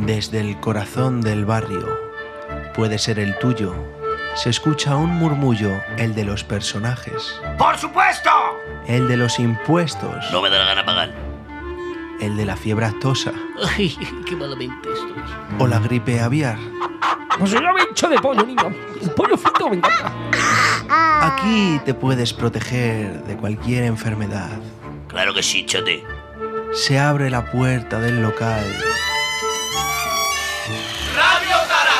Desde el corazón del barrio, puede ser el tuyo, se escucha un murmullo, el de los personajes. ¡Por supuesto! El de los impuestos. No me da la gana pagar. El de la fiebre aftosa. Ay, qué malamente estoy. O la gripe aviar. Pues yo me hincho de pollo, niño. El pollo frito me encanta. Aquí te puedes proteger de cualquier enfermedad. Claro que sí, chate. Se abre la puerta del local. ¡Radio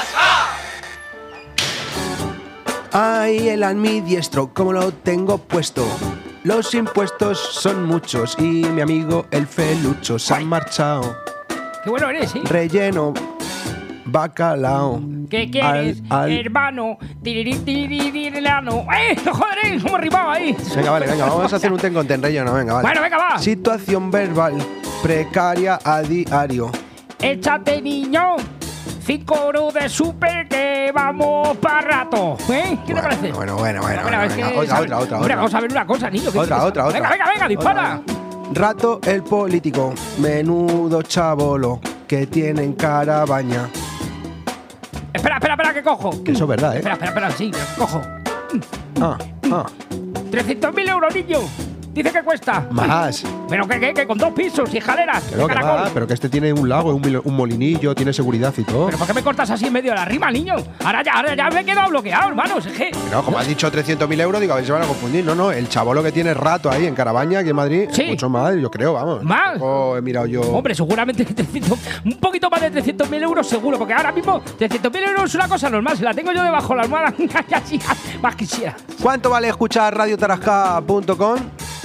Tarasca! Ay, el almidiestro, como lo tengo puesto. Los impuestos son muchos y mi amigo el Felucho se ha marchado. Qué bueno eres, ¿eh? Relleno, bacalao. ¿Qué quieres, hermano? Tiririlano. ¡Joder! ¿Cómo rimaba ahí? Venga, vale, venga, vamos a hacer un ten con ten relleno, venga, vale. Bueno, venga, va. Situación verbal precaria a diario. Échate, niño. 5 euros de súper que vamos para rato. ¿Eh? ¿Qué te parece? Bueno, Bueno, es venga, que, otra. Hombre, vamos a ver una cosa, niño. Otra. Venga, dispara. Rato el político, menudo chabolo, que tienen carabaña. Espera, que cojo. Que eso es verdad, ¿eh? Espera, sí, cojo. 300.000 euros, niño. Dice que cuesta. Más. ¿Pero qué? Con 2 pisos y escaleras. Pero, que va, pero que este tiene un lago, un molinillo, tiene seguridad y todo. ¿Pero por qué me cortas así en medio de la rima, niño? Ahora ya me he quedado bloqueado, hermanos. Pero como has dicho 300.000 euros, digo, a ver si se van a confundir. No, el chabolo que tiene rato ahí en Carabaña, aquí en Madrid, sí. Mucho más, yo creo, vamos. ¿Más? He mirado yo. Hombre, seguramente 300, un poquito más de 300.000 euros seguro, porque ahora mismo 300.000 euros es una cosa normal, si la tengo yo debajo de la almohada, más quisiera. ¿Cuánto vale escuchar radiotarasca.com?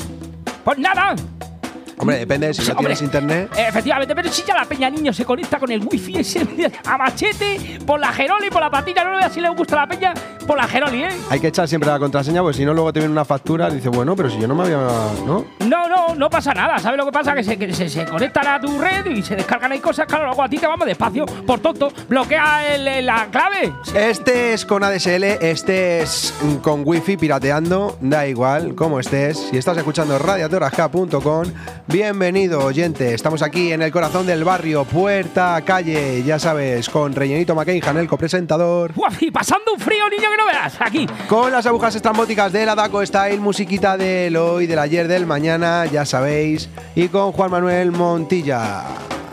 Pues nada. Hombre, depende si no tienes internet. Efectivamente, pero si ya la peña, niño, se conecta con el wifi ese a machete, por la Geroli, por la patilla, no le veas si le gusta la peña, por la Geroli, ¿eh? Hay que echar siempre la contraseña, porque si no luego te viene una factura y dices, bueno, pero si yo no me había... ¿no? No pasa nada, ¿sabes lo que pasa? Que se conectan a tu red y se descargan ahí cosas, claro, luego a ti te vamos despacio, por tonto, bloquea la clave. Este es con ADSL, este es con wifi pirateando, da igual cómo estés. Si estás escuchando radiotarasca.com, bienvenido, oyente. Estamos aquí en el corazón del barrio, puerta, calle, ya sabes, con Rellenito McCain, Janelco, presentador. ¡Uf! Y pasando un frío, niño, que no verás, aquí. Con las agujas estrambóticas de la Daco Style, musiquita del hoy, del ayer, del mañana, ya sabéis. Y con Juan Manuel Montilla.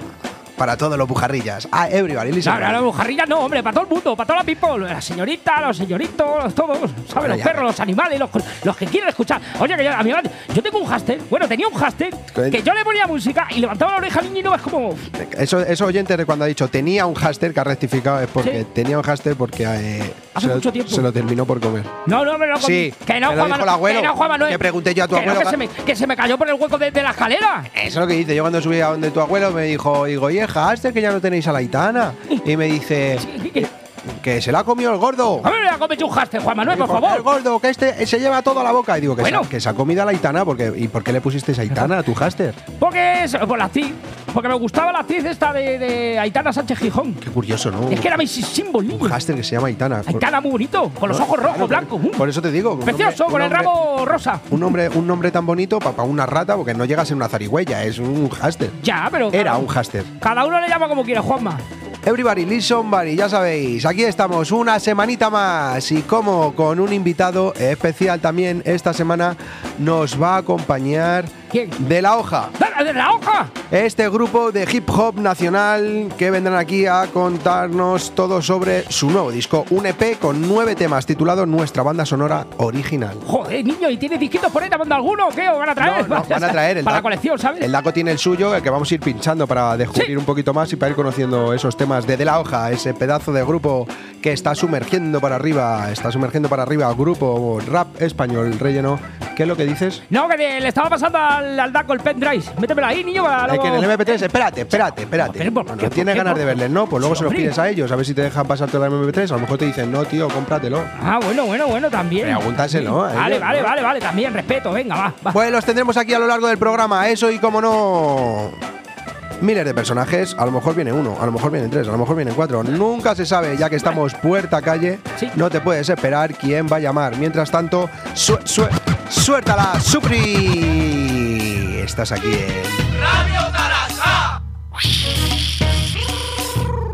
Para todos los bujarrillas. Everybody, listen. No, los bujarrillas no, hombre, para todo el mundo, para toda la people. La señorita, los señoritos, todos, ¿sabes? Bueno, los perros, los animales, los que quieren escuchar. Oye, que yo tengo un hámster, tenía un hámster que yo le ponía música y levantaba la oreja al niño y no es como... Eso oyente de cuando ha dicho tenía un hámster, que ha rectificado, es porque ¿sí? Tenía un hámster porque hace mucho tiempo se lo terminó por comer. No, pero sí, que no, me lo dijo el abuelo. Que no, Juan Manuel. Que pregunté yo a tu abuelo. Que se me cayó por el hueco de la escalera. Eso es lo que dice. Yo cuando subí a donde tu abuelo me digo, y el hámster que ya no tenéis a la Aitana. Y me dice... Que se la ha comido el gordo. A ver, la come un hámster, Juan Manuel, por favor. El gordo, que se lleva todo a la boca. Y digo, que se ha comido a la Aitana. ¿Y por qué le pusiste Aitana a tu hámster? Por la actriz. Porque me gustaba la actriz esta de Aitana Sánchez Gijón. Qué curioso, ¿no? Es que era mi símbolo. Un hámster que se llama Aitana. Aitana muy bonito, con los ojos rojos, blancos. Por eso te digo. Precioso, con el rabo rosa. Un nombre tan bonito para una rata, porque no llega a ser una zarigüeya, es un hámster. Ya, pero... Era un hámster. Cada uno le llama como quiere, Juanma. Everybody, listen, buddy, ya sabéis, aquí estamos una semanita más y como con un invitado especial también esta semana nos va a acompañar... ¿Quién? De La Hoja. ¿De La Hoja? Este grupo de hip hop nacional que vendrán aquí a contarnos todo sobre su nuevo disco, un EP con 9 temas titulado Nuestra Banda Sonora Original. Joder, niño, ¿y tienes disquitos por ahí? ¿Te manda alguno o qué? ¿O van a traer? No, van a traer. Para la colección, ¿sabes? El Daco tiene el suyo, el que vamos a ir pinchando para descubrir un poquito más y para ir conociendo esos temas de La Hoja, ese pedazo de grupo que está sumergiendo para arriba grupo rap español relleno. ¿Qué es lo que dices? No, que le estaba pasando al Daco el pendrive. Métemelo ahí, niño. Que en el MP3, espérate. No tienes ganas de verles, ¿no? Pues luego se los pides a ellos, a ver si te dejan pasarte la MP3. A lo mejor te dicen, no, tío, cómpratelo. Ah, bueno, también. Pregúntaselo. Vale, también, respeto, venga, va. Pues los tendremos aquí a lo largo del programa, eso y como no... Miles de personajes, a lo mejor viene uno, a lo mejor vienen 3, a lo mejor vienen 4. Nunca se sabe, ya que estamos puerta a calle, sí. No te puedes esperar quién va a llamar. Mientras tanto, suéltala, Supri. Estás aquí en Radio Tarasca.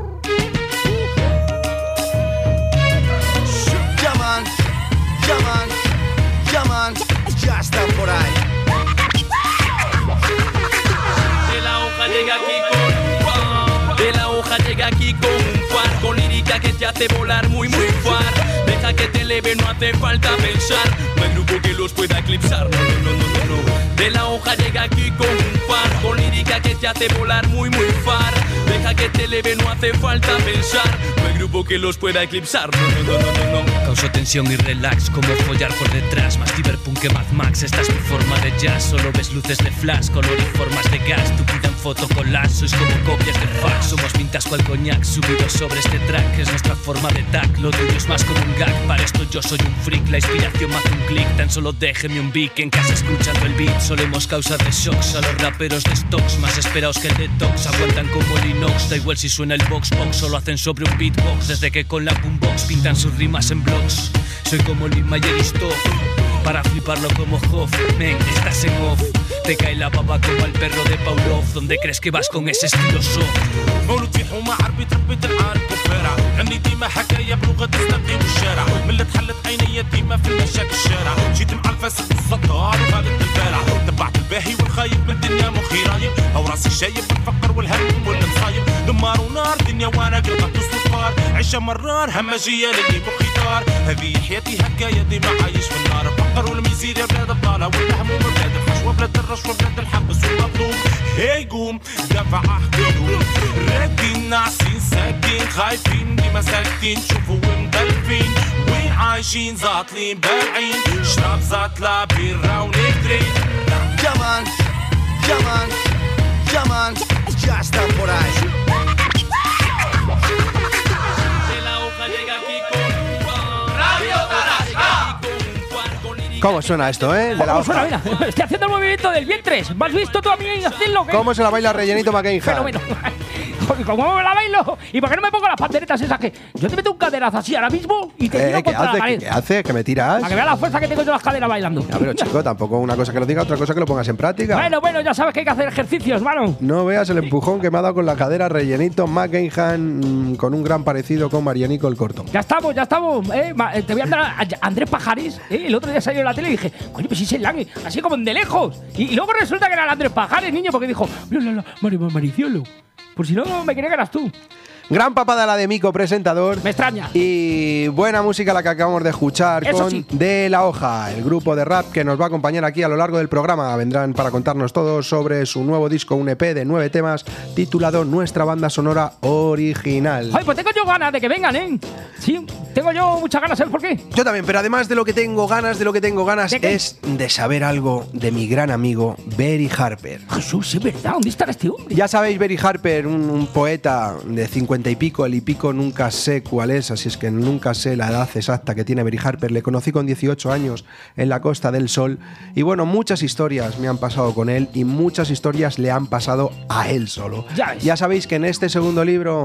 aquí con un far, con lírica que te hace volar muy muy far. Deja que te eleve, no hace falta pensar, no hay grupo que los pueda eclipsar. No. De la hoja llega aquí con un far, con lírica que te hace volar muy muy far. Deja que te eleve, no hace falta pensar, no hay grupo que los pueda eclipsar. No. Causo tensión y relax, como follar por detrás. Más cyberpunk que Mad Max, esta es mi forma de jazz. Solo ves luces de flash, color y formas de gas. Tu vida en foto con las, sois como copias de fax. Somos pintas cual coñac, subidos sobre este track. Es nuestra forma de tag, lo tuyo es más como un gag. Para esto yo soy un freak, la inspiración me hace un click. Tan solo déjeme un beat, en casa escuchando el beat. Solemos causar de shocks a los raperos de stocks, más esperados que el detox. Aguantan como el inox, da igual si suena el box. Solo hacen sobre un beatbox, desde que con la boombox pintan sus rimas en blogs. Soy como Lil Mayer y Stoff, para fliparlo como Hoff. Men, estás en off, te cae la baba como al perro de Pavlov. ¿Dónde crees que vas con ese estilo soft? مولود في حومة عربي تربيت العارف وفارع عندي ديما حكاية بلغة تستقي والشارع من اللي تحلت عيني ديما في المشاك الشارع جيت مع الفاسق السطار وخالد الفارع تبعت الباهي والخايب من الدنيا مخي رايب أو راسي شايب الفقر والهم والمصايب دمار ونار دنيا وانا قلقت وصفار عيشة مرار همجية للي مخي دار هذه حياتي هكاية ديما عايش في النار الفقر والميزيريا بلاد الضالة والهموم بلاد الحشوة بلاد الرشوة بلاد الحبس والمظلوم هي قوم دفع حدود راكدين ناعسين ساكتين خايفين ديما ساكتين شوفوا ومدلفين وين عايشين زاطلين بالعين شراب زاطلة بيرا ونكترين Llaman, llaman, llaman, ya están por ahí. De la hoja llega aquí con un far, Radio Tarasca. ¿Cómo suena esto, de la ¿Cómo suena? hoja? Mira, estoy haciendo el movimiento del vientre. ¿Me has visto tú a mí hacerlo? ¿Cómo se la baila Rellenito McCainhan? Fenómeno. ¿Cómo me la bailo? ¿Y por qué no me pongo las panderetas esas que yo te meto un caderazo así ahora mismo y te tiro ¿Qué contra la haces? pared? ¿Qué haces? ¿Que me tiras? Para que veas la fuerza que tengo yo en las caderas bailando. Ya, pero chico, tampoco una cosa que lo diga, otra cosa que lo pongas en práctica. Bueno, ya sabes que hay que hacer ejercicios, mano. No veas el empujón que me ha dado con la cadera Rellenito McCainhan, con un gran parecido con Marianico el Corto. Ya estamos. Te voy a andar a Andrés Pajares. El otro día salió en la tele y dije, coño, pues sí es el Lange, así como de lejos. Y luego resulta que era el Andrés Pajares, niño, porque dijo, Mariciolo. Por si no me quería que eras tú. Gran papada la de Mico, presentador. Me extraña. Y buena música la que acabamos de escuchar Eso con sí. De La Hoja, el grupo de rap que nos va a acompañar aquí a lo largo del programa. Vendrán para contarnos todo sobre su nuevo disco, un EP de 9 temas titulado Nuestra Banda Sonora Original. Ay, pues tengo yo ganas de que vengan, ¿eh? Sí, tengo yo muchas ganas, ¿sabes por qué? Yo también, pero además de lo que tengo ganas, ¿De qué? es de saber algo de mi gran amigo Barry Harper. Jesús, es verdad, ¿dónde estará este hombre? Ya sabéis, Barry Harper, un poeta de 50 y pico, el y pico nunca sé cuál es, así es que nunca sé la edad exacta que tiene Barry Harper. Le conocí con 18 años en la Costa del Sol y bueno, muchas historias me han pasado con él y muchas historias le han pasado a él solo. Ya sabéis que en este segundo libro,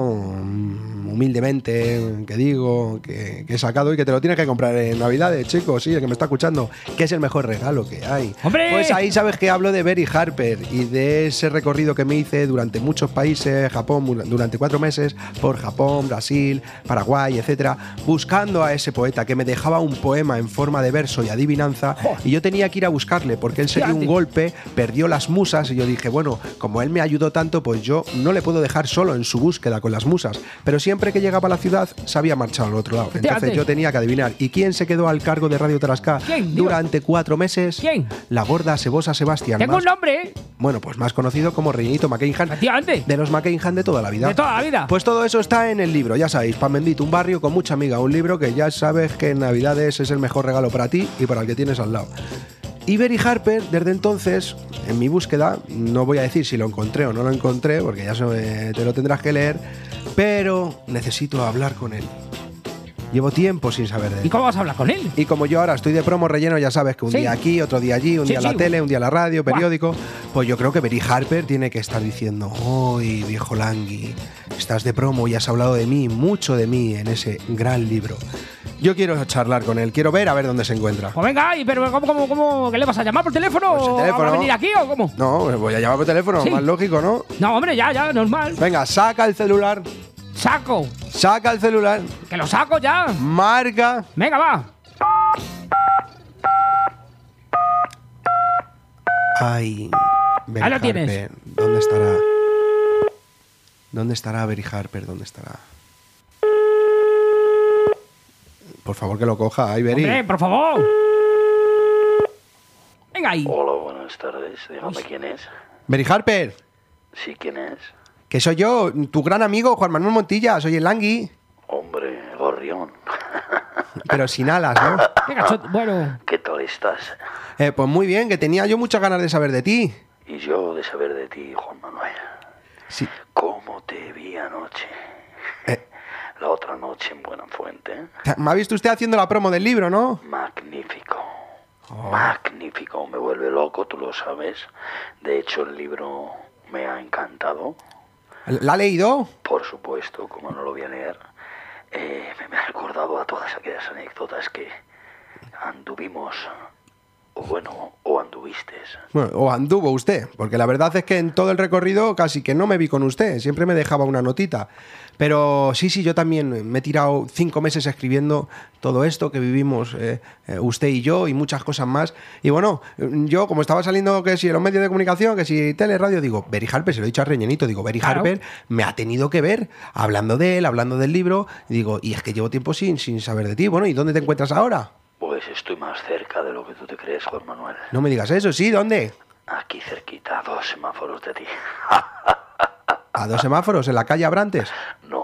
humildemente, que digo, que he sacado y que te lo tienes que comprar en Navidades, chicos, sí, el que me está escuchando, que es el mejor regalo que hay. ¡Hombre! Pues ahí sabes que hablo de Barry Harper y de ese recorrido que me hice durante muchos países, Japón, durante 4 meses, por Japón, Brasil, Paraguay, etcétera, buscando a ese poeta que me dejaba un poema en forma de verso y adivinanza, y yo tenía que ir a buscarle porque él se dio un golpe, perdió las musas y yo dije, bueno, como él me ayudó tanto, pues yo no le puedo dejar solo en su búsqueda con las musas, pero siempre que llegaba a la ciudad se había marchado al otro lado, entonces yo tenía que adivinar. ¿Y quién se quedó al cargo de Radio Tarasca durante 4 meses? ¿Quién? La gorda Sebosa Sebastián. Tengo un nombre, ¿eh? Bueno, pues más conocido como Rellenito McCainhan. De los McCainhan de toda la vida. De toda la vida. Pues todo eso está en el libro, ya sabéis, Pan Bendito, un barrio con mucha amiga, un libro que ya sabes que en Navidades es el mejor regalo para ti y para el que tienes al lado. Y Barry Harper, desde entonces, en mi búsqueda, no voy a decir si lo encontré o no lo encontré, porque ya te lo tendrás que leer, pero necesito hablar con él. Llevo tiempo sin saber de él. ¿Y cómo vas a hablar con él? Y como yo ahora estoy de promo relleno, ya sabes que un día aquí, otro día allí, un día en la tele, un día en la radio, periódico, pues yo creo que Barry Harper tiene que estar diciendo, ¡ay, viejo Langui! Estás de promo y has hablado de mí, mucho de mí, en ese gran libro. Yo quiero charlar con él, quiero ver a ver dónde se encuentra. Pues venga, pero ¿cómo? ¿Qué le vas a llamar por teléfono? Pues el teléfono. ¿Va a venir aquí o cómo? No, me voy a llamar por teléfono, más lógico, ¿no? No, hombre, ya, normal. Venga, saca el celular. Saca el celular. Que lo saco ya. Marca. Venga, va. Ay, ahí lo tienes. ¿Dónde estará? ¿Dónde estará Berry Harper? ¿Dónde estará? Por favor, que lo coja. Ay, Berry. Hombre, por favor. Venga ahí. Hola, buenas tardes. Dígame quién es. Berry Harper, Sí, ¿quién es? que soy yo, tu gran amigo, Juan Manuel Montilla. Soy el Langui, Hombre, gorrión. pero sin alas, ¿no? Venga, bueno. ¿Qué tal estás? Pues muy bien, que tenía yo muchas ganas de saber de ti. Y yo de saber de ti, Juan Manuel. Sí. ¿Cómo te vi anoche? La otra noche en Buenafuente. Me ha visto usted haciendo la promo del libro, ¿no? Magnífico. Magnífico. Me vuelve loco, tú lo sabes. De hecho, el libro me ha encantado. ¿La ha leído? Por supuesto, como no lo voy a leer. Me ha recordado a todas aquellas anécdotas que anduvimos, o anduviste. Bueno, o anduvo usted, porque la verdad es que en todo el recorrido casi que no me vi con usted, siempre me dejaba una notita. Pero sí, yo también me he tirado 5 meses escribiendo todo esto que vivimos usted y yo y muchas cosas más. Y bueno, yo como estaba saliendo que si en los medios de comunicación, que si tele, radio, digo, Berry Harper, se lo he dicho a Reñenito, digo, Berry Harper me ha tenido que ver hablando de él, hablando del libro, y digo, y es que llevo tiempo sin saber de ti. Bueno, ¿y dónde te encuentras ahora? Pues estoy más cerca de lo que tú te crees, Juan Manuel. No me digas eso, ¿sí? ¿Dónde? Aquí cerquita, a 2 semáforos de ti. ¿A 2 semáforos? ¿En la calle Abrantes? No.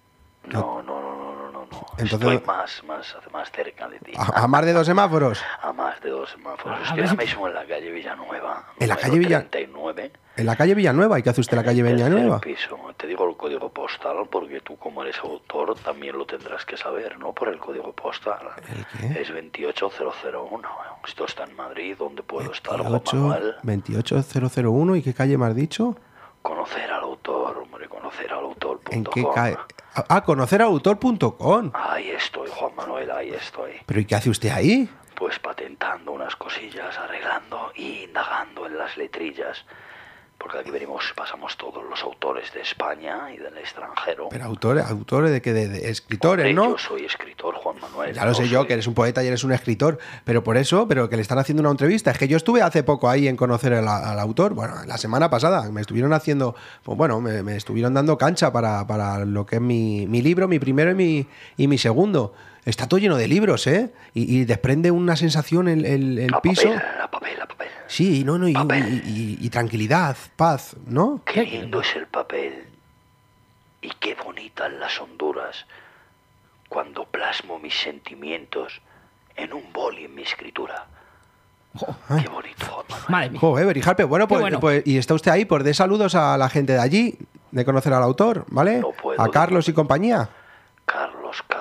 Entonces- Estoy más cerca de ti. ¿A más de 2 semáforos? A más de 2 semáforos. A Estoy ver ahora si- mismo en la calle Villanueva. ¿En la número calle Villa- 39. ¿En la calle Villanueva? ¿Y qué hace usted en la calle Villanueva? Tercer piso. Te digo el código postal porque tú, como eres autor, también lo tendrás que saber, ¿no? Por el código postal. ¿El qué? Es 28001. Esto está en Madrid, donde puedo estar, Juan Manuel. 28001. ¿Y qué calle me has dicho? Conocer al autor, hombre, conocer al autor. ¿En qué calle? Conocerautor.com. Ahí estoy, Juan Manuel, ahí estoy. ¿Pero y qué hace usted ahí? Pues patentando unas cosillas, arreglando y indagando en las letrillas. Porque aquí pasamos todos los autores de España y del extranjero. Pero autores de qué, de escritores, Hombre, ¿no? Yo soy escritor, Juan Manuel. Ya lo sé yo, que eres un poeta y eres un escritor, pero por eso, pero que le están haciendo una entrevista. Es que yo estuve hace poco ahí en conocer al autor, bueno, la semana pasada, me estuvieron haciendo, pues bueno, me estuvieron dando cancha para lo que es mi libro, mi primero y mi segundo. Está todo lleno de libros, ¿eh? Y desprende una sensación el piso. La papel. Sí, y tranquilidad, paz, ¿no? Qué lindo es el papel. Y qué bonitas las honduras cuando plasmo mis sentimientos en un boli en mi escritura. Qué bonito, Juan Manuel. Madre mía. Joder, Berry Harper. Bueno, pues, bueno. pues, y está usted ahí, pues dé saludos a la gente de allí, de conocer al autor, ¿vale? No puedo, a Carlos y compañía. Carlos.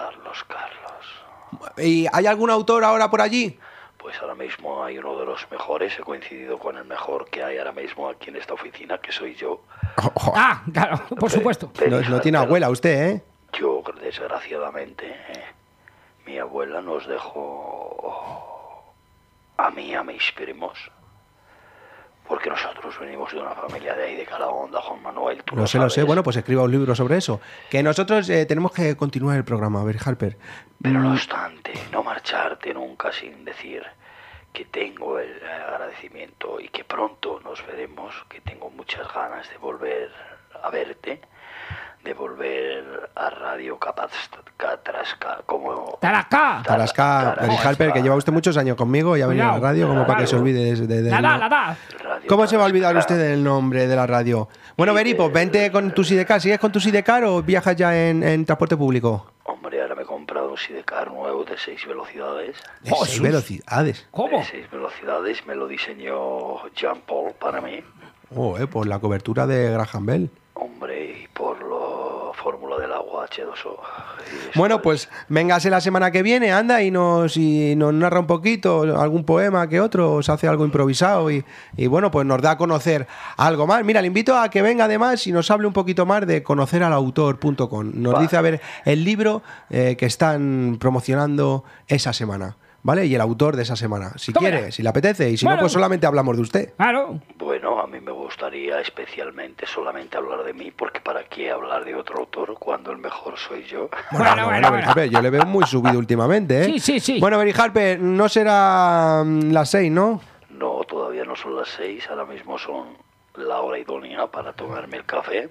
¿Y hay algún autor ahora por allí? Pues ahora mismo hay uno de los mejores. He coincidido con el mejor que hay ahora mismo aquí en esta oficina, que soy yo. Ah, claro, por supuesto. No tiene abuela usted, ¿eh? Yo, desgraciadamente, mi abuela nos dejó a mí y a mis primos. Porque nosotros venimos de una familia de ahí, de Calahonda, Juan Manuel. Tú Lo sé. sabes. Bueno, pues escriba un libro sobre eso. Que nosotros tenemos que continuar el programa, Berry Harper. Pero no obstante, no marcharte nunca sin decir que tengo el agradecimiento y que pronto nos veremos, que tengo muchas ganas de volver a verte, de volver a Radio Catrasca, como... ¡Tarasca! Tarasca, Berry Harper, que lleva usted muchos años conmigo y ha venido a la radio como para que se olvide de La da. Radio ¿Cómo se va a olvidar Tarasca. usted del nombre de la radio? Bueno, Berry, pues vente con tu sidecar. ¿Sigues con tu sidecar o viajas ya en transporte público? Hombre, ahora me he comprado un sidecar nuevo de 6 velocidades. De 6 velocidades. ¿Cómo? De 6 velocidades, me lo diseñó Jean Paul para mí. Por la cobertura de Graham Bell. Hombre, y por la fórmula del agua H2O. Bueno, pues véngase la semana que viene, anda y nos narra un poquito, algún poema que otro, os hace algo improvisado y bueno, pues nos da a conocer algo más. Mira, le invito a que venga además y nos hable un poquito más de conoceralautor.com. Nos dice a ver el libro que están promocionando esa semana, ¿vale? Y el autor de esa semana, si Tómala. quiere, si le apetece, y si Bueno. no, pues solamente hablamos de usted. Claro. Bueno, a mí me gustaría especialmente solamente hablar de mí, porque ¿para qué hablar de otro autor cuando el mejor soy yo? Bueno. Berry Harper, yo le veo muy subido últimamente, ¿eh? Sí. Bueno, Berry Harper, no será las 6, ¿no? No, todavía no son las 6, ahora mismo son la hora idónea para tomarme el café.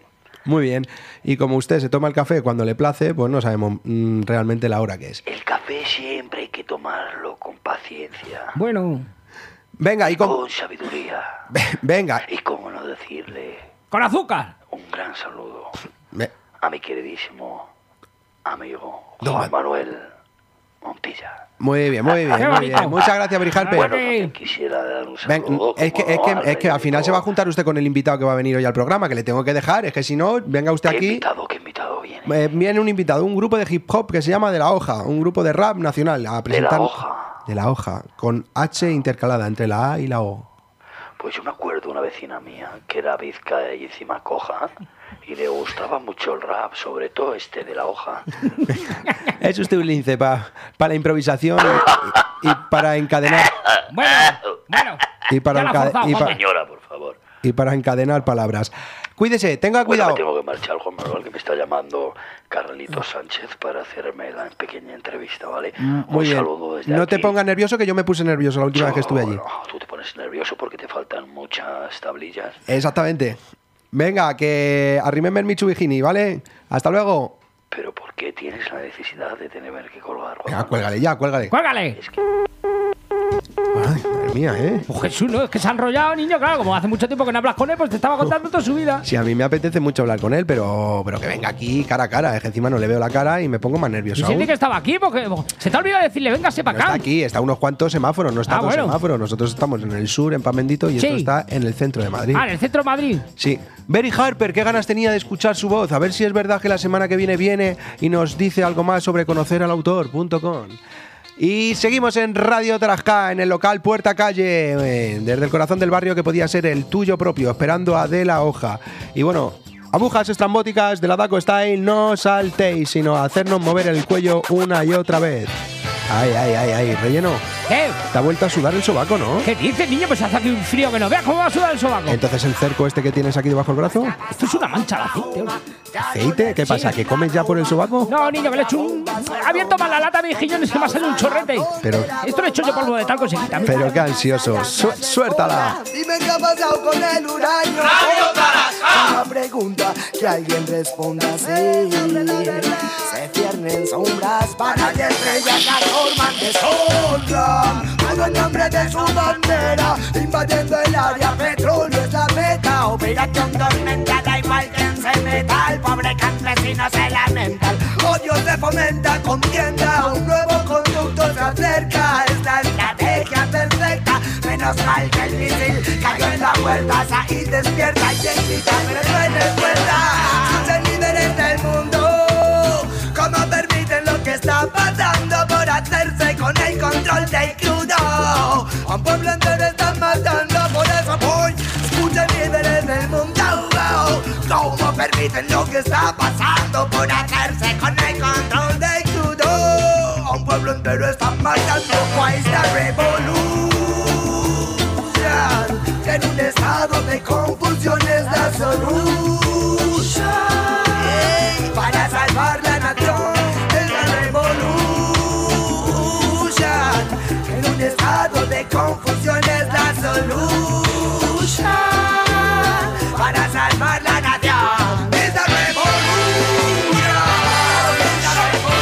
Muy bien. Y como usted se toma el café cuando le place, pues no sabemos realmente la hora que es. El café siempre hay que tomarlo con paciencia. Bueno, Venga, y Con sabiduría. Venga. Y cómo no decirle con azúcar. un gran saludo Ve- a mi queridísimo amigo Don Juan Ma- Manuel Montilla. Muy bien, muy bien, Qué muy bien. bonito. Muchas gracias, Brijalpe. Bueno, Sí. también quisiera dar un Ven, saludo. es que al final se va a juntar usted con el invitado que va a venir hoy al programa, que le tengo que dejar. Es que si no, venga usted ¿Qué aquí. invitado viene? Viene un invitado, un grupo de hip hop que se llama De La Hoja, un grupo de rap nacional a presentar. Hoja. De La Hoja, con H intercalada entre la A y la O. Pues yo me acuerdo de una vecina mía que era bizca y encima coja y le gustaba mucho el rap, sobre todo este de La Hoja. Es usted un lince para la improvisación y para encadenar Bueno. y para, Ya la ha encade- forzado, y pa- Juanma. Señora, por favor. y para encadenar palabras. Cuídese, tenga Bueno, cuidado. me tengo que marchar, Juan Manuel, que me está llamando Carlitos Sánchez para hacerme la pequeña entrevista, ¿vale? Muy Un bien. saludo desde No te aquí. pongas nervioso, que yo me puse nervioso la última vez que estuve allí. No, tú te pones nervioso porque te faltan muchas tablillas. Exactamente. Venga, que arrímeme el Mitsubishi, ¿vale? Hasta luego. Pero ¿por qué tienes la necesidad de tener que colgar, Juan Venga, Manuel? cuélgale ya, cuélgale. Cuélgale. Es que Ay, madre mía, ¿eh? Pues Jesús, ¿no? Es que se ha enrollado, niño. Claro, como hace mucho tiempo que no hablas con él, pues te estaba contando toda su vida. Sí, a mí me apetece mucho hablar con él, pero que venga aquí cara a cara. Es que encima no le veo la cara y me pongo más nervioso. Yo sentí aún. que estaba aquí porque se te ha olvidado decirle, véngase No para está acá. aquí, está a unos cuantos semáforos, no está Ah, todo bueno. semáforo. Nosotros estamos en el sur, en Pamendito, y Sí. esto está en el centro de Madrid. Ah, en el centro de Madrid. Sí. Berry Harper, qué ganas tenía de escuchar su voz. A ver si es verdad que la semana que viene y nos dice algo más sobre conocer al autor.com. Y seguimos en Radio Tarasca, en el local Puerta Calle, desde el corazón del barrio que podía ser el tuyo propio, esperando a De La Hoja. Y bueno, agujas estrambóticas de la Daco Style, no saltéis, sino hacernos mover el cuello una y otra vez. Ay, ay, ay, ay, relleno. ¿Qué? Te ha vuelto a sudar el sobaco, ¿no? ¿Qué dices, niño? Pues hace aquí un frío que no veas cómo va a sudar el sobaco. Entonces el cerco este que tienes aquí debajo del brazo, Esto es una mancha de aceite. hombre. ¿aceite? ¿Qué pasa? ¿Que comes ya por el sobaco? No, niño, que le he hecho un... Ha abierto mal la lata a mis guillones que me ha salido un chorrete. Pero, Esto le he hecho yo polvo de talco y se quita. pero qué ansioso. Suéltala. Dime qué ha pasado con el uranio. Radio Tarasca. Una pregunta que alguien responda así. Se ciernen sombras para que estrellas las forman deshonran. Todo en nombre de su bandera, invadiendo el área, petróleo es la meta. Operación tormenta, da igual quien se meta. El pobre campesino se lamenta. El odio se fomenta, contienda. Un nuevo conducto se acerca. Es la estrategia perfecta. Menos mal que el misil cayó en la puerta. Said despierta y quien grita, pero no hay respuesta. Son líderes del mundo. ¿Cómo permiten lo que está pasando por hacerse con el control del crudo? A un pueblo entero están matando, por eso voy. Escuchen, líderes del mundo. ¿Cómo permiten lo que está pasando por hacerse con el control del crudo? A un pueblo entero están matando. ¿Cuál es la revolución? En un estado de confusión es la solución. Para salvar la nación es la revolución. En un estado de confusión es la solución. Para salvar la nación es la revolución. Es la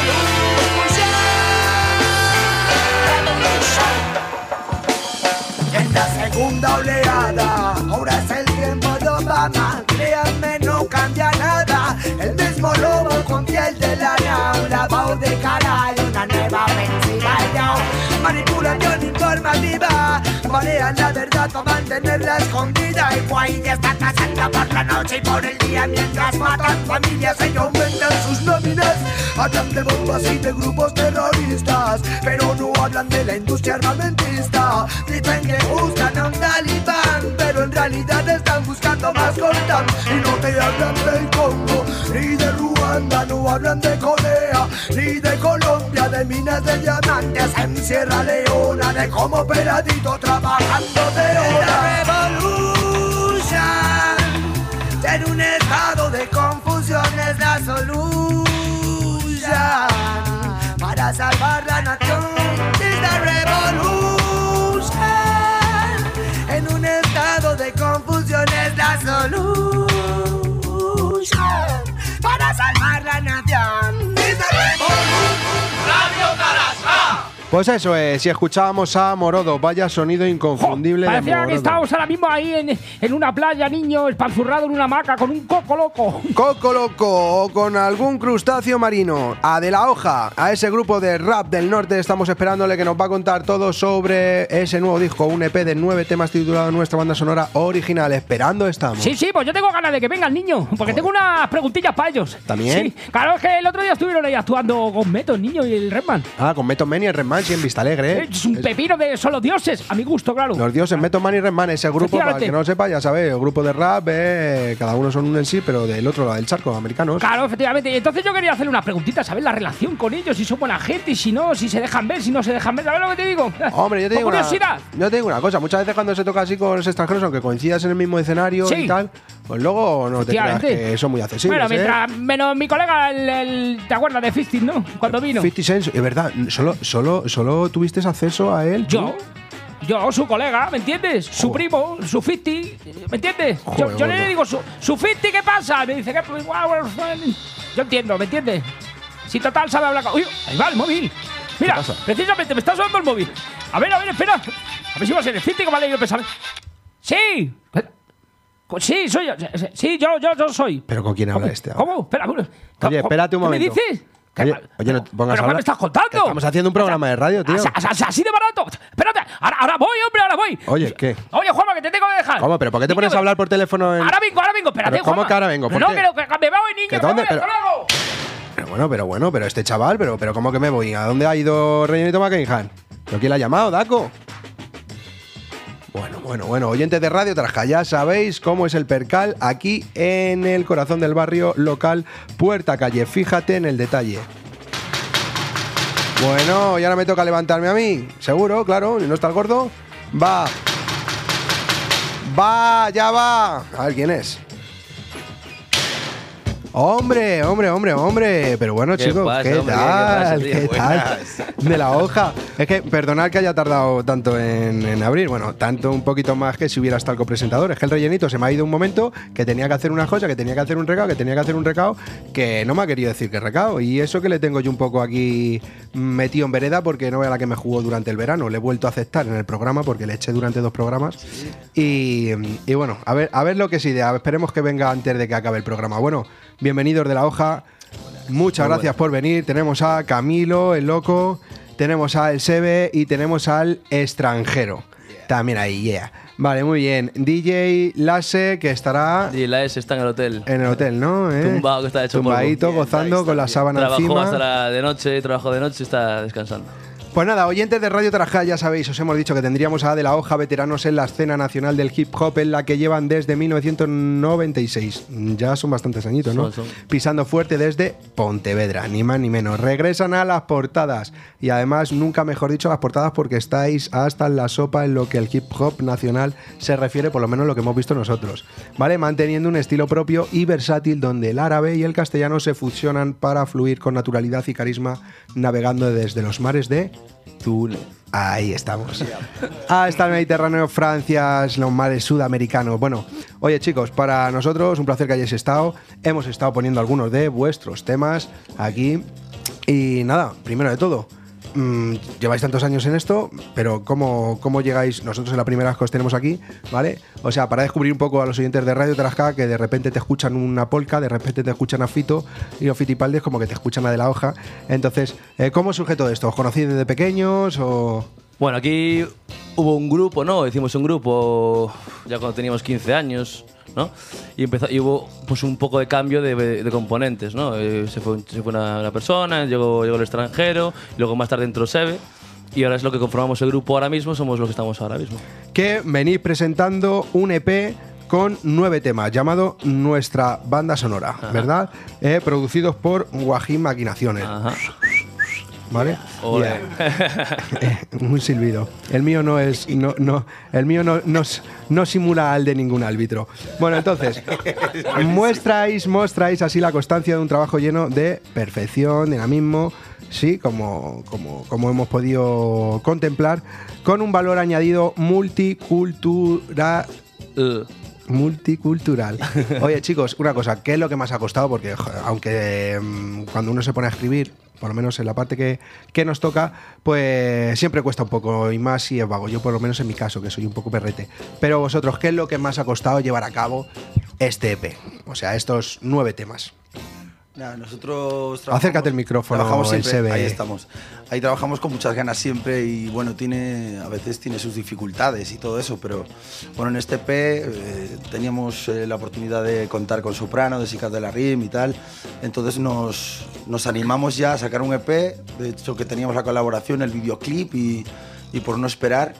revolución. En la segunda oleada, ahora es el tiempo de Obama. Créanme, no cambia nada. El mismo lobo con piel de lana, una voz de cara y una nueva ofensiva. Manipulación informativa, marean la verdad para mantenerla escondida. Y guay ya está cazando por la noche y por el día mientras matan familias y aumentan sus nóminas. Hablan de bombas y de grupos terroristas, pero no hablan de la industria armamentista. Dicen que buscan a un talibán, pero en realidad están buscando más coltán. Y no te hablan del Congo, ni de Ruanda, no hablan de Corea, ni de Colombia, de minas de diamantes en Sierra Leona, de cómo peladito trabajando de hora. Revolution, en un estado de confusión es la solución. Para salvar la nación es la revolución. En un estado de confusión es la solución. Pues eso es, si escuchábamos a Morodo, vaya sonido inconfundible de Parecía Morodo. que estábamos ahora mismo ahí en una playa, niño, espanzurrado en una hamaca con un coco loco. Coco loco o con algún crustáceo marino. A De La Hoja, a ese grupo de rap del norte, estamos esperándole que nos va a contar todo sobre ese nuevo disco, un EP de 9 temas titulado Nuestra Banda Sonora Original. Esperando estamos. Sí, pues yo tengo ganas de que venga el niño, porque tengo unas preguntillas para ellos. ¿También? Sí, claro, es que el otro día estuvieron ahí actuando con Meto, el niño y el Redman. Ah, con Meto Man y el Redman, sí, en Vista Alegre, ¿eh? Es un pepino de solo dioses, a mi gusto, claro. Los dioses Meto Man y Redman, ese grupo, para el que no lo sepa, ya sabes, el grupo de rap, cada uno son un en sí, pero del otro lado del charco, americanos. Claro, efectivamente. Y entonces yo quería hacerle una preguntita, ¿sabes? La relación con ellos, si son buena gente y si no, si se dejan ver, si no se dejan ver. ¿Sabes lo que te digo? Hombre, yo te digo curiosidad. Yo te digo una cosa, muchas veces cuando se toca así con los extranjeros, aunque coincidas en el mismo escenario y tal, pues luego no te creas que son muy accesibles. Bueno, mientras menos mi colega, ¿te acuerdas de 50, no? Cuando vino. 50 Cent, es verdad, solo tuviste acceso a él. Yo, su colega, ¿me entiendes? Su primo, su 50, ¿me entiendes? Yo le digo, su 50, ¿qué pasa? Me dice que yo entiendo, ¿me entiendes? Si total sabe hablar con… Uy, ahí va el móvil. Mira, precisamente me está sonando el móvil. A ver, espera. A ver si va a ser el 50 que me ha leído el pensamiento. ¡Sí! Sí, soy yo. Sí, yo soy. ¿Pero con quién habla este? ¿Cómo? Espera. Oye, espérate un momento. ¿Qué me dices? Oye, no te pongas ¿Pero a qué me estás contando? Estamos haciendo un programa de radio, tío. Así de barato. Espérate. Ahora voy, hombre, ahora voy. Oye, ¿qué? Oye, Juanma, que te tengo que dejar. ¿Cómo? ¿Pero por qué te pones a hablar por teléfono? Ahora vengo. Espérate, ¿Pero cómo que ahora vengo? No, que me voy, niño. ¿Dónde? Hasta luego. Pero bueno, este chaval, pero ¿cómo que me voy? ¿A dónde ha ido Rellenito McCainhan? ¿Pero quién la ha llamado, Daco? Bueno, oyentes de Radio Tarasca, ya sabéis cómo es el percal aquí en el corazón del barrio local Puerta Calle. Fíjate en el detalle. Bueno, y ahora me toca levantarme a mí. Seguro, claro, ¿no está el gordo? Ya va. A ver quién es. Hombre. Pero bueno, chicos, ¿qué tal? ¿Qué tal? De La Hoja. Es que, perdonad que haya tardado tanto en abrir. Bueno, tanto un poquito más que si hubiera estado el copresentador. Es que el rellenito se me ha ido un momento que tenía que hacer una cosa, que tenía que hacer un recao, que no me ha querido decir que recao. Y eso que le tengo yo un poco aquí metido en vereda porque no vea la que me jugó durante el verano. Le he vuelto a aceptar en el programa porque le eché durante 2 programas. Y bueno, a ver lo que es idea. Esperemos que venga antes de que acabe el programa. Bueno, bienvenidos de La Hoja. Muchas gracias por venir. Tenemos a Camilo, el loco, tenemos a El Sebe y tenemos al extranjero. También ahí, Vale, muy bien. DJ Lase, que estará… DJ Lase está en el hotel. En el hotel, ¿no? Tumbado, que está hecho tumbadito, polvo. gozando con la sábana encima. Trabajo de noche, está descansando. Pues nada, oyentes de Radio Tarajá, ya sabéis, os hemos dicho que tendríamos a De La Hoja, veteranos en la escena nacional del hip hop, en la que llevan desde 1996. Ya son bastantes añitos, ¿no? Son. Pisando fuerte desde Pontevedra, ni más ni menos. Regresan a las portadas y además, nunca mejor dicho, las portadas porque estáis hasta en la sopa en lo que el hip hop nacional se refiere, por lo menos lo que hemos visto nosotros, ¿vale? Manteniendo un estilo propio y versátil donde el árabe y el castellano se fusionan para fluir con naturalidad y carisma, navegando desde los mares de Thule. Ahí estamos. Hasta el Mediterráneo, Francia, los mares sudamericanos. Bueno, oye chicos, para nosotros un placer que hayáis estado. Hemos estado poniendo algunos de vuestros temas aquí. Y nada, primero de todo, lleváis tantos años en esto, pero ¿cómo llegáis? Nosotros en la primera vez que os tenemos aquí, ¿vale? O sea, para descubrir un poco a los oyentes de Radio Tarasca, que de repente te escuchan una polka, de repente te escuchan a Fito, y los Fitipaldes como que te escuchan a De La Hoja. Entonces, ¿cómo surge todo esto? ¿Os conocéis desde pequeños o...? Bueno, aquí hubo un grupo, ¿no? Hicimos un grupo ya cuando teníamos 15 años, ¿no? Y hubo pues un poco de cambio de componentes, ¿no? Se fue una persona, llegó el extranjero, y luego más tarde entró Sebe, y ahora es lo que conformamos el grupo ahora mismo, somos los que estamos ahora mismo. Que venís presentando un EP con 9 temas, llamado Nuestra Banda Sonora, ajá, ¿verdad? Producidos por Guajín Maquinaciones. Ajá. ¿Vale? Un silbido. El mío no es. El mío no simula al de ningún árbitro. Bueno, entonces, mostráis así la constancia de un trabajo lleno de perfección, dinamismo, sí, como hemos podido contemplar, con un valor añadido multicultural. Multicultural. Oye, chicos, una cosa, ¿qué es lo que más ha costado? Porque joder, aunque cuando uno se pone a escribir, por lo menos en la parte que nos toca, pues siempre cuesta un poco, y más si es vago. Yo por lo menos en mi caso, que soy un poco perrete. Pero vosotros, ¿qué es lo que más ha costado llevar a cabo este EP? O sea, estos 9 temas. Nada, nosotros Acércate el micrófono, trabajamos siempre, el CB. ahí estamos. Ahí trabajamos con muchas ganas siempre y bueno, a veces tiene sus dificultades y todo eso, pero bueno, en este EP teníamos la oportunidad de contar con Soprano, de Sicas de la RIM y tal, entonces nos animamos ya a sacar un EP, de hecho que teníamos la colaboración, el videoclip y por no esperar,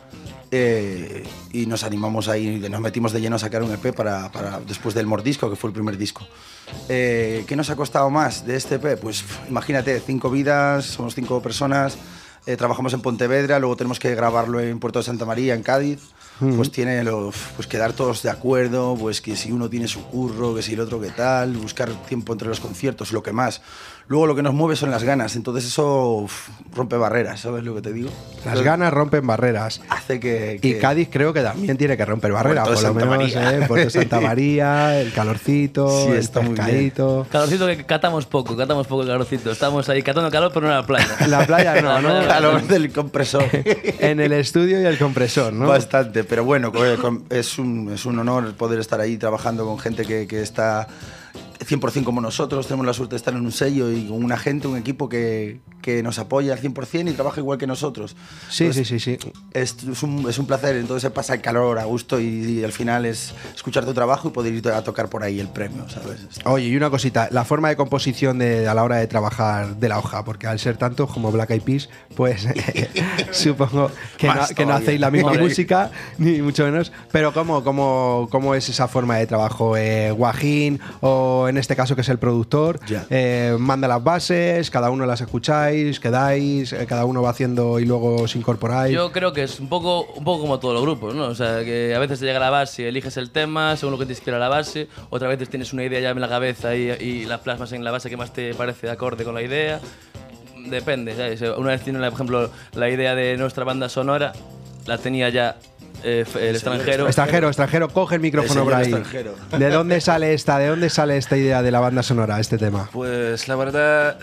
y nos animamos ahí, nos metimos de lleno a sacar un EP para después del Mordisco, que fue el primer disco. ¿Qué nos ha costado más de este EP? Pues imagínate, 5 vidas, somos 5 personas, trabajamos en Pontevedra, luego tenemos que grabarlo en Puerto de Santa María, en Cádiz. Pues tiene pues quedar todos de acuerdo, pues que si uno tiene su curro, que si el otro qué tal, buscar tiempo entre los conciertos, lo que más. Luego lo que nos mueve son las ganas, entonces eso rompe barreras, ¿sabes lo que te digo? Las ganas rompen barreras. Hace que... Y Cádiz creo que también tiene que romper barreras, por lo menos, Puerto Santa María, el calorcito, sí, el pescadito. Calorcito que catamos poco el calorcito. Estamos ahí catando calor, pero no en la playa. En la playa no, ¿no? El calor del compresor. En el estudio y el compresor, ¿no? Bastante, pero bueno, es un honor poder estar ahí trabajando con gente que está 100% como nosotros. Tenemos la suerte de estar en un sello y con una gente, un equipo que nos apoya al 100% y trabaja igual que nosotros. Sí, entonces, sí. Es un placer, entonces se pasa el calor a gusto y al final es escuchar tu trabajo y poder ir a tocar por ahí el premio, ¿sabes? Oye, y una cosita, la forma de composición a la hora de trabar de la hoja, porque al ser tantos como Black Eyed Peas, pues supongo que no hacéis la misma música, ni mucho menos, pero ¿cómo es esa forma de trabajo? Guajín, o en este caso que es el productor, manda las bases, cada uno las escucháis, quedáis, cada uno va haciendo y luego os incorporáis. Yo creo que es un poco como todos los grupos, ¿no? O sea, que a veces te llega la base, eliges el tema según lo que te inspira la base, otras veces tienes una idea ya en la cabeza y la plasmas en la base que más te parece de acorde con la idea. Depende, ¿sabes? Una vez tiene, por ejemplo, la idea de nuestra banda sonora, la tenía ya el extranjero. Extranjero, coge el micrófono por ahí. ¿De dónde sale esta idea de la banda sonora, este tema? Pues la verdad,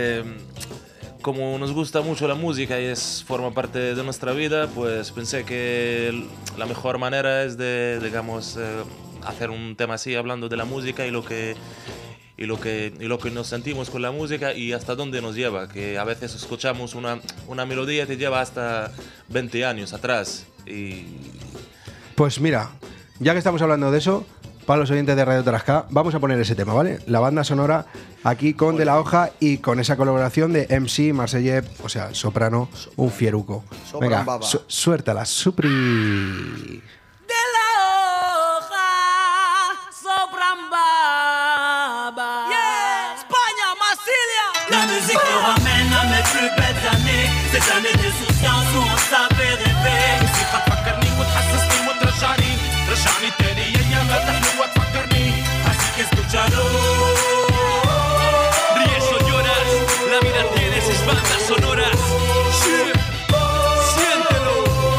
como nos gusta mucho la música y forma parte de nuestra vida, pues pensé que la mejor manera es de, digamos, hacer un tema así, hablando de la música y lo que nos sentimos con la música y hasta dónde nos lleva, que a veces escuchamos una melodía que te lleva hasta 20 años atrás. Pues mira, ya que estamos hablando de eso, para los oyentes de Radio Tarasca, vamos a poner ese tema, ¿vale? La banda sonora aquí con De la Hoja y con esa colaboración de MC, Marseille, o sea, Soprano, un fieruco. Venga, suéltala, Supri. La musique nous ramène à mes plus belles années, ces années d'insouciance où on savait rêver. موسيقى تفكرني وتحسسني وترجعني تاني ايام تحلو وتفكرني. Así que escúchalo. Ríes o lloras, la vida tiene sus bandas sonoras. Siéntelo.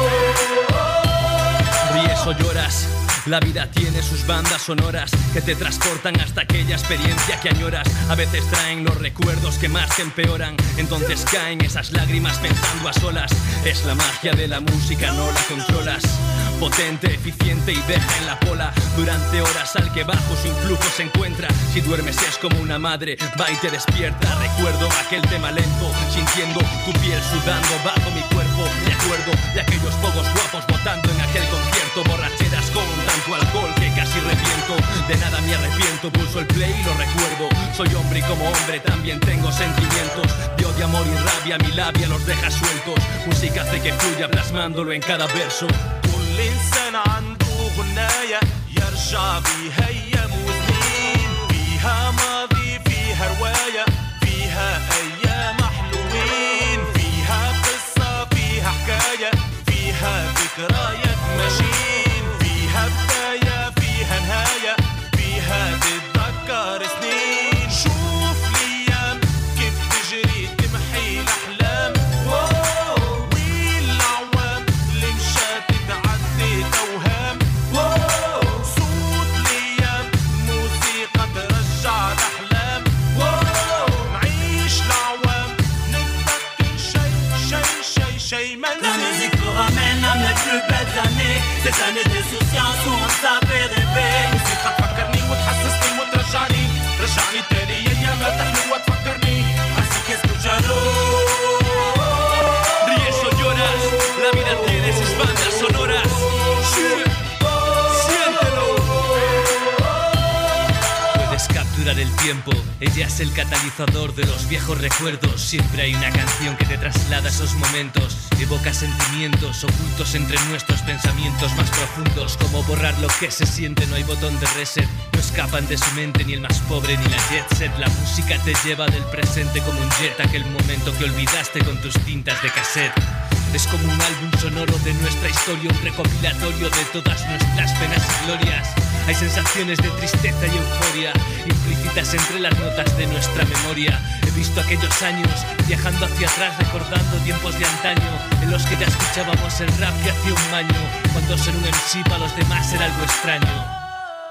Ríes o lloras. La vida tiene sus bandas sonoras que te transportan hasta aquella experiencia que añoras. A veces traen los recuerdos que más te empeoran. Entonces caen esas lágrimas pensando a solas. Es la magia de la música, no la controlas. Potente, eficiente y deja en la pola durante horas al que bajo su influjo se encuentra. Si duermes es como una madre, va y te despierta. Recuerdo aquel tema lento, sintiendo tu piel sudando bajo mi cuerpo. Me acuerdo de aquellos pocos guapos votando en aquel concierto. Borracheras con tanto alcohol que casi reviento. De nada me arrepiento, pulso el play y lo recuerdo. Soy hombre y como hombre también tengo sentimientos. De odio, amor y rabia, mi labia los deja sueltos. Música hace que fluya plasmándolo en cada verso. الإنسان عنده غناية يرجع بيها أيام وسنين، فيها ماضي فيها رواية فيها أيام حلوين، فيها قصة فيها حكاية فيها ذكريات ماشيين، فيها بداية فيها نهاية فيها تتذكر سنين. شوف الأيام كيف تجري تمحي الأحلام والأعوام اللي مشات توهام. صورة capturar el tiempo. Ella es el catalizador de los viejos recuerdos. Siempre hay una canción que te traslada esos momentos. Evoca sentimientos ocultos entre nuestros pensamientos más profundos. Como borrar lo que se siente, no hay botón de reset. No escapan de su mente ni el más pobre ni la jet set. La música te lleva del presente como un jet. Aquel momento que olvidaste con tus cintas de cassette. Es como un álbum sonoro de nuestra historia, un recopilatorio de todas nuestras penas y glorias. Hay sensaciones de tristeza y euforia implícitas entre las notas de nuestra memoria. He visto aquellos años viajando hacia atrás, recordando tiempos de antaño en los que ya escuchábamos el rap que hacía un año, cuando ser un MC para los demás era algo extraño.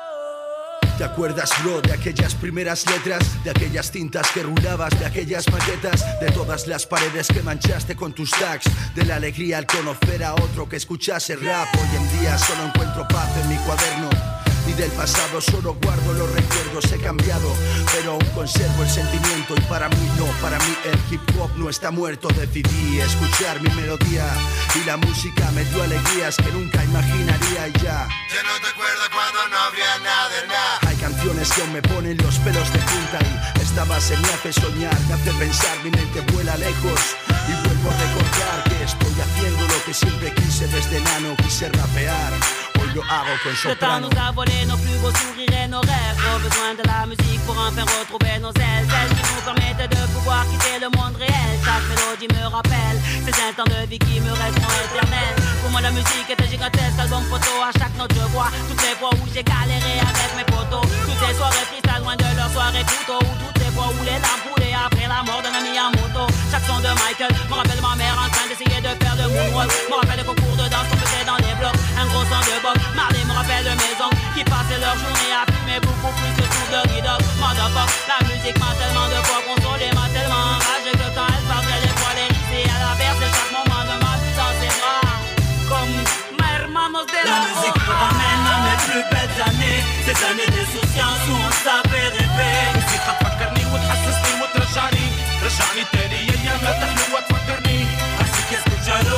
¿Te acuerdas, bro, de aquellas primeras letras? De aquellas tintas que rulabas, de aquellas maquetas, de todas las paredes que manchaste con tus tags, de la alegría al conocer a otro que escuchase rap. Hoy en día solo encuentro paz en mi cuaderno y del pasado solo guardo los recuerdos. He cambiado, pero aún conservo el sentimiento. Y para mí no, para mí el hip hop no está muerto. Decidí escuchar mi melodía y la música me dio alegrías que nunca imaginaría. Y ya no te acuerdas cuando no habría nada de nada. Hay canciones que aún me ponen los pelos de punta y esta base me hace soñar, me hace pensar, mi mente vuela lejos y vuelvo a recordar que estoy haciendo lo que siempre quise desde enano. Quise rapear, hoy lo hago con soprano. Le temps nous a volé nos plus beaux sourires et nos rêves. Pas besoin de la musique pour enfin retrouver nos ailes. Celle qui nous permettent de pouvoir quitter le monde réel. Chaque mélodie me rappelle ces instants de vie qui me resteront éternels. Pour moi la musique est un gigantesque album photo. À chaque note je vois toutes les fois où j'ai galéré avec mes potos. Toutes les soirées freestyle loin de leur soirée couteau. Ou toutes les fois où les larmes coulaient après la mort d'un ami en moto. Chaque son de Michael me rappelle ma mère en train d'essayer de faire de moonwalk. Me rappelle les concours de danse qu'on faisait dans les blocs. Un gros son de Bob Marley me rappelle de mes oncles qui passaient leur journée à fumer beaucoup plus que tout de Guido. Motherfuck, la musique m'a tellement de fois consolé, m'a tellement enragé que quand elle partait des fois les risées à la verse chaque moment de ma vie dans ses bras. Comme mes hermanos de la musique me ramène à mes plus belles années. Ces années d'insouciance où on savait rêver. الموسيقى تفكرني وتحسسني وترجعني رجعني تاني ايامها حلوة تفكرني. Así que escúchalo.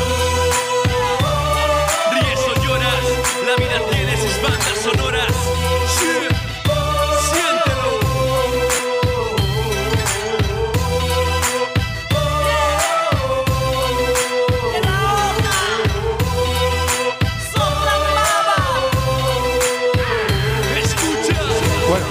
Ríes o lloras, la vida tiene sus bandas sonoras. Siéntelo. Escucha. Bueno.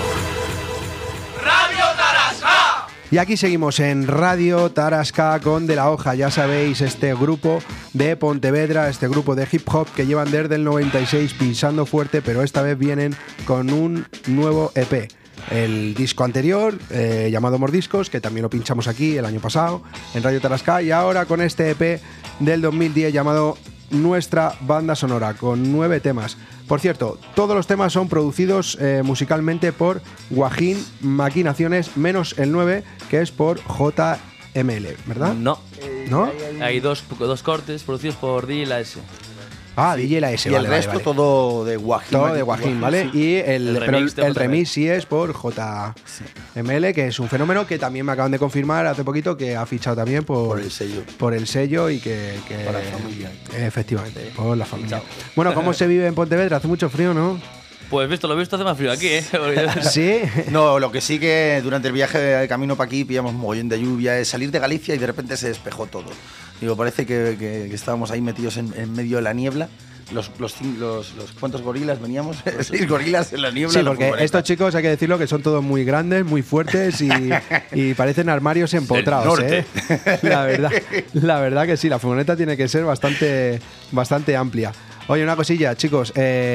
Radio Tarasca. Y aquí seguimos en Radio Tarasca con De La Hoja, ya sabéis, este grupo de Pontevedra, este grupo de hip hop que llevan desde el 96 pisando fuerte, pero esta vez vienen con un nuevo EP. El disco anterior, llamado Mordiscos, que también lo pinchamos aquí el año pasado en Radio Tarasca, y ahora con este EP del 2010 llamado Nuestra Banda Sonora, con 9 temas. Por cierto, todos los temas son producidos musicalmente por Guajín Maquinaciones, menos el 9, que es por JML, ¿verdad? No. ¿No? Hay dos cortes producidos por DJ La S. Ah, DJ La S, Y vale, el resto vale. todo de Guajín. Todo de Guajín, ¿vale? Sí. Y el remix de pero el JML. remix sí es por JML, que es un fenómeno que también me acaban de confirmar hace poquito que ha fichado también Por el sello. por el sello y que Para la familia. Efectivamente, por la familia. Bueno, ¿cómo se vive en Pontevedra? Hace mucho frío, ¿no? Pues visto lo visto, hace más frío aquí, ¿eh? Sí. No, lo que sí que durante el viaje de camino para aquí pillamos un mogollón de lluvia, es salir de Galicia y de repente se despejó todo. Digo, parece que estábamos ahí metidos en medio de la niebla. Los ¿cuántos gorilas veníamos? 6 gorilas en la niebla. Sí, en la porque furgoneta. estos chicos hay que decirlo que son todos muy grandes, muy fuertes y parecen armarios empotrados, Del ¿eh? La verdad que sí, la furgoneta tiene que ser bastante amplia. Oye, una cosilla, chicos,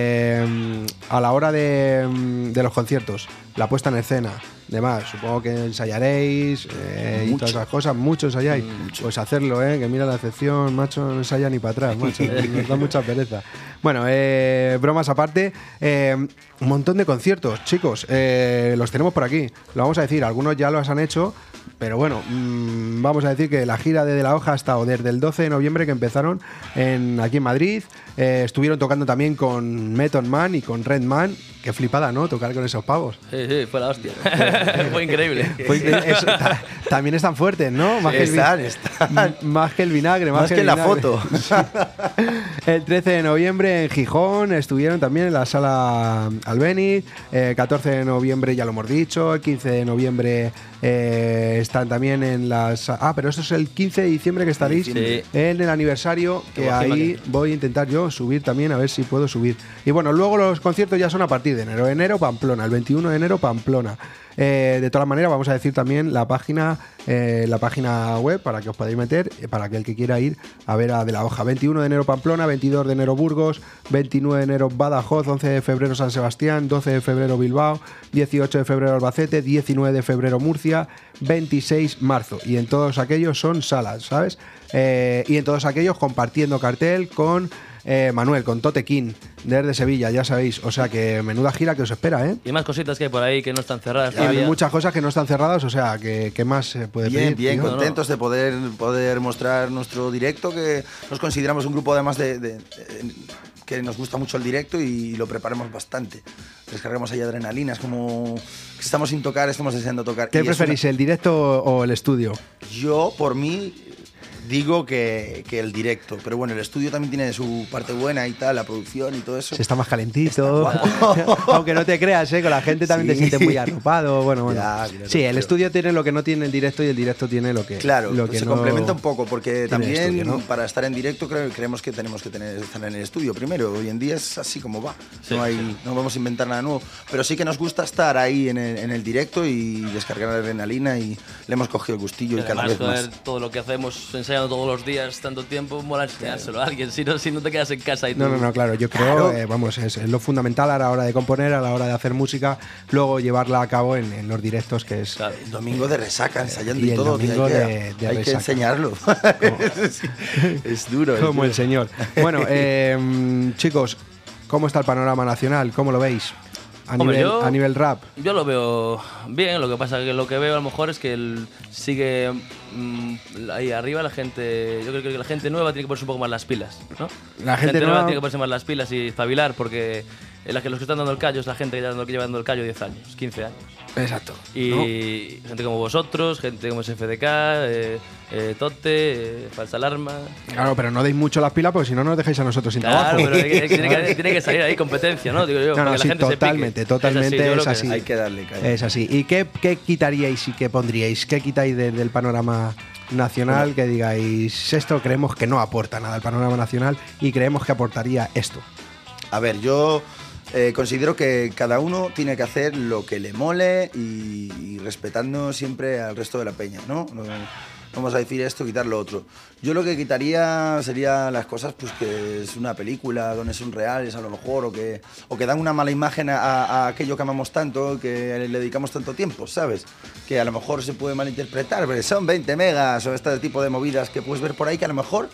a la hora de los conciertos, la puesta en escena, demás, supongo que ensayaréis y todas esas cosas, mucho ensayáis. Pues hacerlo, que mira la excepción, macho, no ensaya ni para atrás, macho, nos da mucha pereza. Bueno, bromas aparte, un montón de conciertos, chicos, los tenemos por aquí, lo vamos a decir, algunos ya los han hecho, pero bueno, vamos a decir que la gira de La Hoja ha estado desde el 12 de noviembre que empezaron aquí en Madrid. Estuvieron tocando también con Method Man y con Redman, qué flipada, ¿no? Tocar con esos pavos. Sí, fue la hostia. Fue increíble. También están fuertes, ¿no? Más más que el vinagre. Más que la foto. El 13 de noviembre en Gijón estuvieron también en la Sala Albéniz. 14 de noviembre ya lo hemos dicho. El 15 de noviembre están también en las... pero esto es el 15 de diciembre que estaréis en el aniversario, que ahí voy a intentar yo subir también, a ver si puedo subir. Y bueno, luego los conciertos ya son a partir de enero. Pamplona, el 21 de enero Pamplona. De todas maneras, vamos a decir también la página web para que os podáis meter, para que el que quiera ir a ver a De la Hoja. 21 de enero Pamplona, 22 de enero Burgos, 29 de enero Badajoz, 11 de febrero San Sebastián, 12 de febrero Bilbao, 18 de febrero Albacete, 19 de febrero Murcia, 26 marzo. Y en todos aquellos son salas, ¿sabes? Y en todos aquellos compartiendo cartel con Manuel, con Tote King, desde Sevilla, ya sabéis. O sea que menuda gira que os espera, ¿eh? Y más cositas que hay por ahí que no están cerradas. Hay muchas cosas que no están cerradas, o sea, que más se puede pedir. Bien, contentos de poder mostrar nuestro directo, que nos consideramos un grupo además que nos gusta mucho el directo y lo preparamos bastante. Descargamos ahí adrenalina, es como que estamos sin tocar, estamos deseando tocar. ¿Qué preferís, el directo o el estudio? Yo, por mí, digo que el directo, pero bueno, el estudio también tiene su parte buena y tal, la producción y todo eso. Se está más calentito, aunque no te creas, con la gente también te sientes muy arropado. Bueno. Sí, el estudio tiene lo que no tiene el directo y el directo tiene lo que... Claro, lo que se complementa un poco, porque también estudio, ¿no? Para estar en directo creemos que tenemos que estar en el estudio primero. Hoy en día es así como va, no vamos a inventar nada nuevo, pero sí que nos gusta estar ahí en el directo y descargar la adrenalina, y le hemos cogido el gustillo y cada vez más. Todo lo que hacemos ensayando todos los días, tanto tiempo, mola enseñárselo a alguien, si no te quedas en casa y tú... No, claro, yo creo, es lo fundamental a la hora de componer, a la hora de hacer música, luego llevarla a cabo en los directos, que es... Claro, el domingo de resaca, ensayando y el todo, domingo hay que enseñarlo. Es duro. Como el señor. Bueno, chicos, ¿cómo está el panorama nacional? ¿Cómo lo veis? A nivel rap. Yo lo veo bien, lo que pasa que lo que veo a lo mejor es que sigue ahí arriba la gente. Yo creo que la gente nueva tiene que ponerse un poco más las pilas, ¿no? La gente nueva tiene que ponerse más las pilas y espabilar, porque los que están dando el callo es la gente que lleva dando el callo 10 años, 15 años. Exacto. Y gente como vosotros, gente como SFDK, Tote, Falsa Alarma. Claro, pero no deis mucho las pilas, porque si no nos dejáis a nosotros sin trabajo. Claro, pero tiene que salir ahí competencia, ¿no? Digo yo, no, para que sí, la gente totalmente es así. Hay que darle caña. Es así. ¿Y qué quitaríais y qué pondríais? ¿Qué quitáis del panorama nacional que digáis, esto creemos que no aporta nada al panorama nacional y creemos que aportaría esto? A ver, yo considero que cada uno tiene que hacer lo que le mole y respetando siempre al resto de la peña, ¿no? No vamos a decir esto, quitar lo otro. Yo lo que quitaría sería las cosas pues que es una película, donde son reales a lo mejor, o que dan una mala imagen a aquello que amamos tanto, que le dedicamos tanto tiempo, ¿sabes? Que a lo mejor se puede malinterpretar, pero son 20 megas o este tipo de movidas que puedes ver por ahí que a lo mejor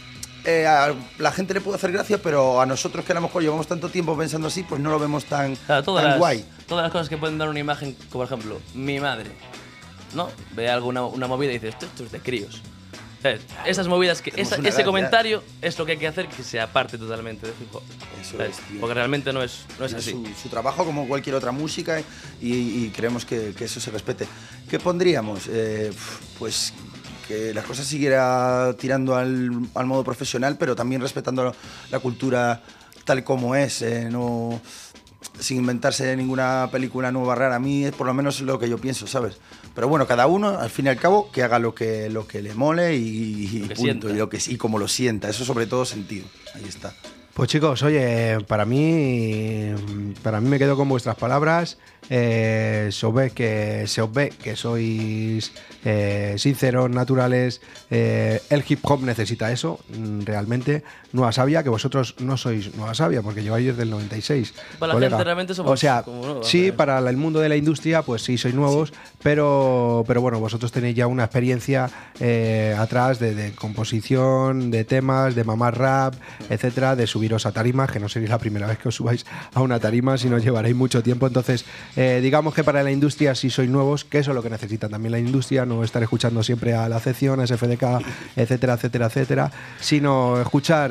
a la gente le puede hacer gracia, pero a nosotros que a lo mejor llevamos tanto tiempo pensando así, pues no lo vemos tan guay. Todas las cosas que pueden dar una imagen, como por ejemplo, mi madre, ¿no? Ve una movida y dice, esto es de críos. ¿Sabes? Esas movidas, ese comentario es lo que hay que hacer que se aparte totalmente de hip hop. Eso es, tío. Porque realmente no es así. Su trabajo como cualquier otra música y creemos que eso se respete. ¿Qué pondríamos? Pues que la cosa siguiera tirando al modo profesional, pero también respetando la cultura tal como es, no sin inventarse ninguna película nueva rara. A mí es por lo menos lo que yo pienso, ¿sabes? Pero bueno, cada uno, al fin y al cabo, que haga lo que le mole y punto, y como lo sienta, eso sobre todo sentido. Ahí está. Pues chicos, oye, para mí me quedo con vuestras palabras. Se os ve que sois sinceros, naturales. El hip hop necesita eso, realmente. Nueva Sabia, que vosotros no sois Nueva Sabia, porque lleváis desde el 96. Para la gente realmente somos, o sea, como nuevos, sí, para el mundo de la industria, pues sí, sois nuevos, sí. Pero bueno, vosotros tenéis ya una experiencia atrás de composición, de temas, de mamar rap, etcétera, de subir subiros a tarimas, que no sería la primera vez que os subáis a una tarima, si no llevaréis mucho tiempo. Entonces, digamos que para la industria, si sois nuevos, que eso es lo que necesita también la industria, no estar escuchando siempre a La Acepción, a SFDK, etcétera, etcétera, etcétera, sino escuchar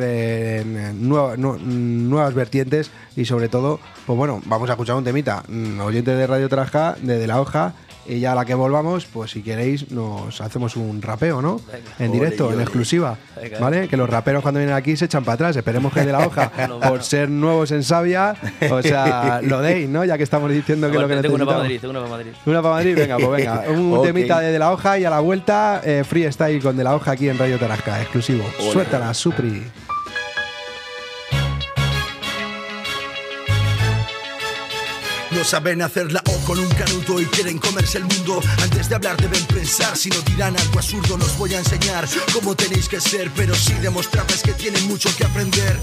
nuevas vertientes y sobre todo, pues bueno, vamos a escuchar un temita, oyentes de Radio Tarasca, de La Hoja. Y ya a la que volvamos, pues si queréis nos hacemos un rapeo, ¿no? Venga. En directo, en exclusiva. Venga. ¿Vale? Que los raperos cuando vienen aquí se echan para atrás. Esperemos que de La Hoja, por ser nuevos en Sabia, o sea, lo deis, ¿no? Ya que estamos diciendo que es lo que Tengo una para necesitamos. Madrid. Una para Madrid, venga, pues venga. Un Ok. temita de La Hoja y a la vuelta, freestyle con De La Hoja aquí en Radio Tarasca, exclusivo. Ole. Suéltala, Supri. No saben hacer la O con un canuto y quieren comerse el mundo. Antes de hablar deben pensar, si no dirán algo absurdo nos voy a enseñar cómo tenéis que ser, pero sí demostrarles que tienen mucho que aprender.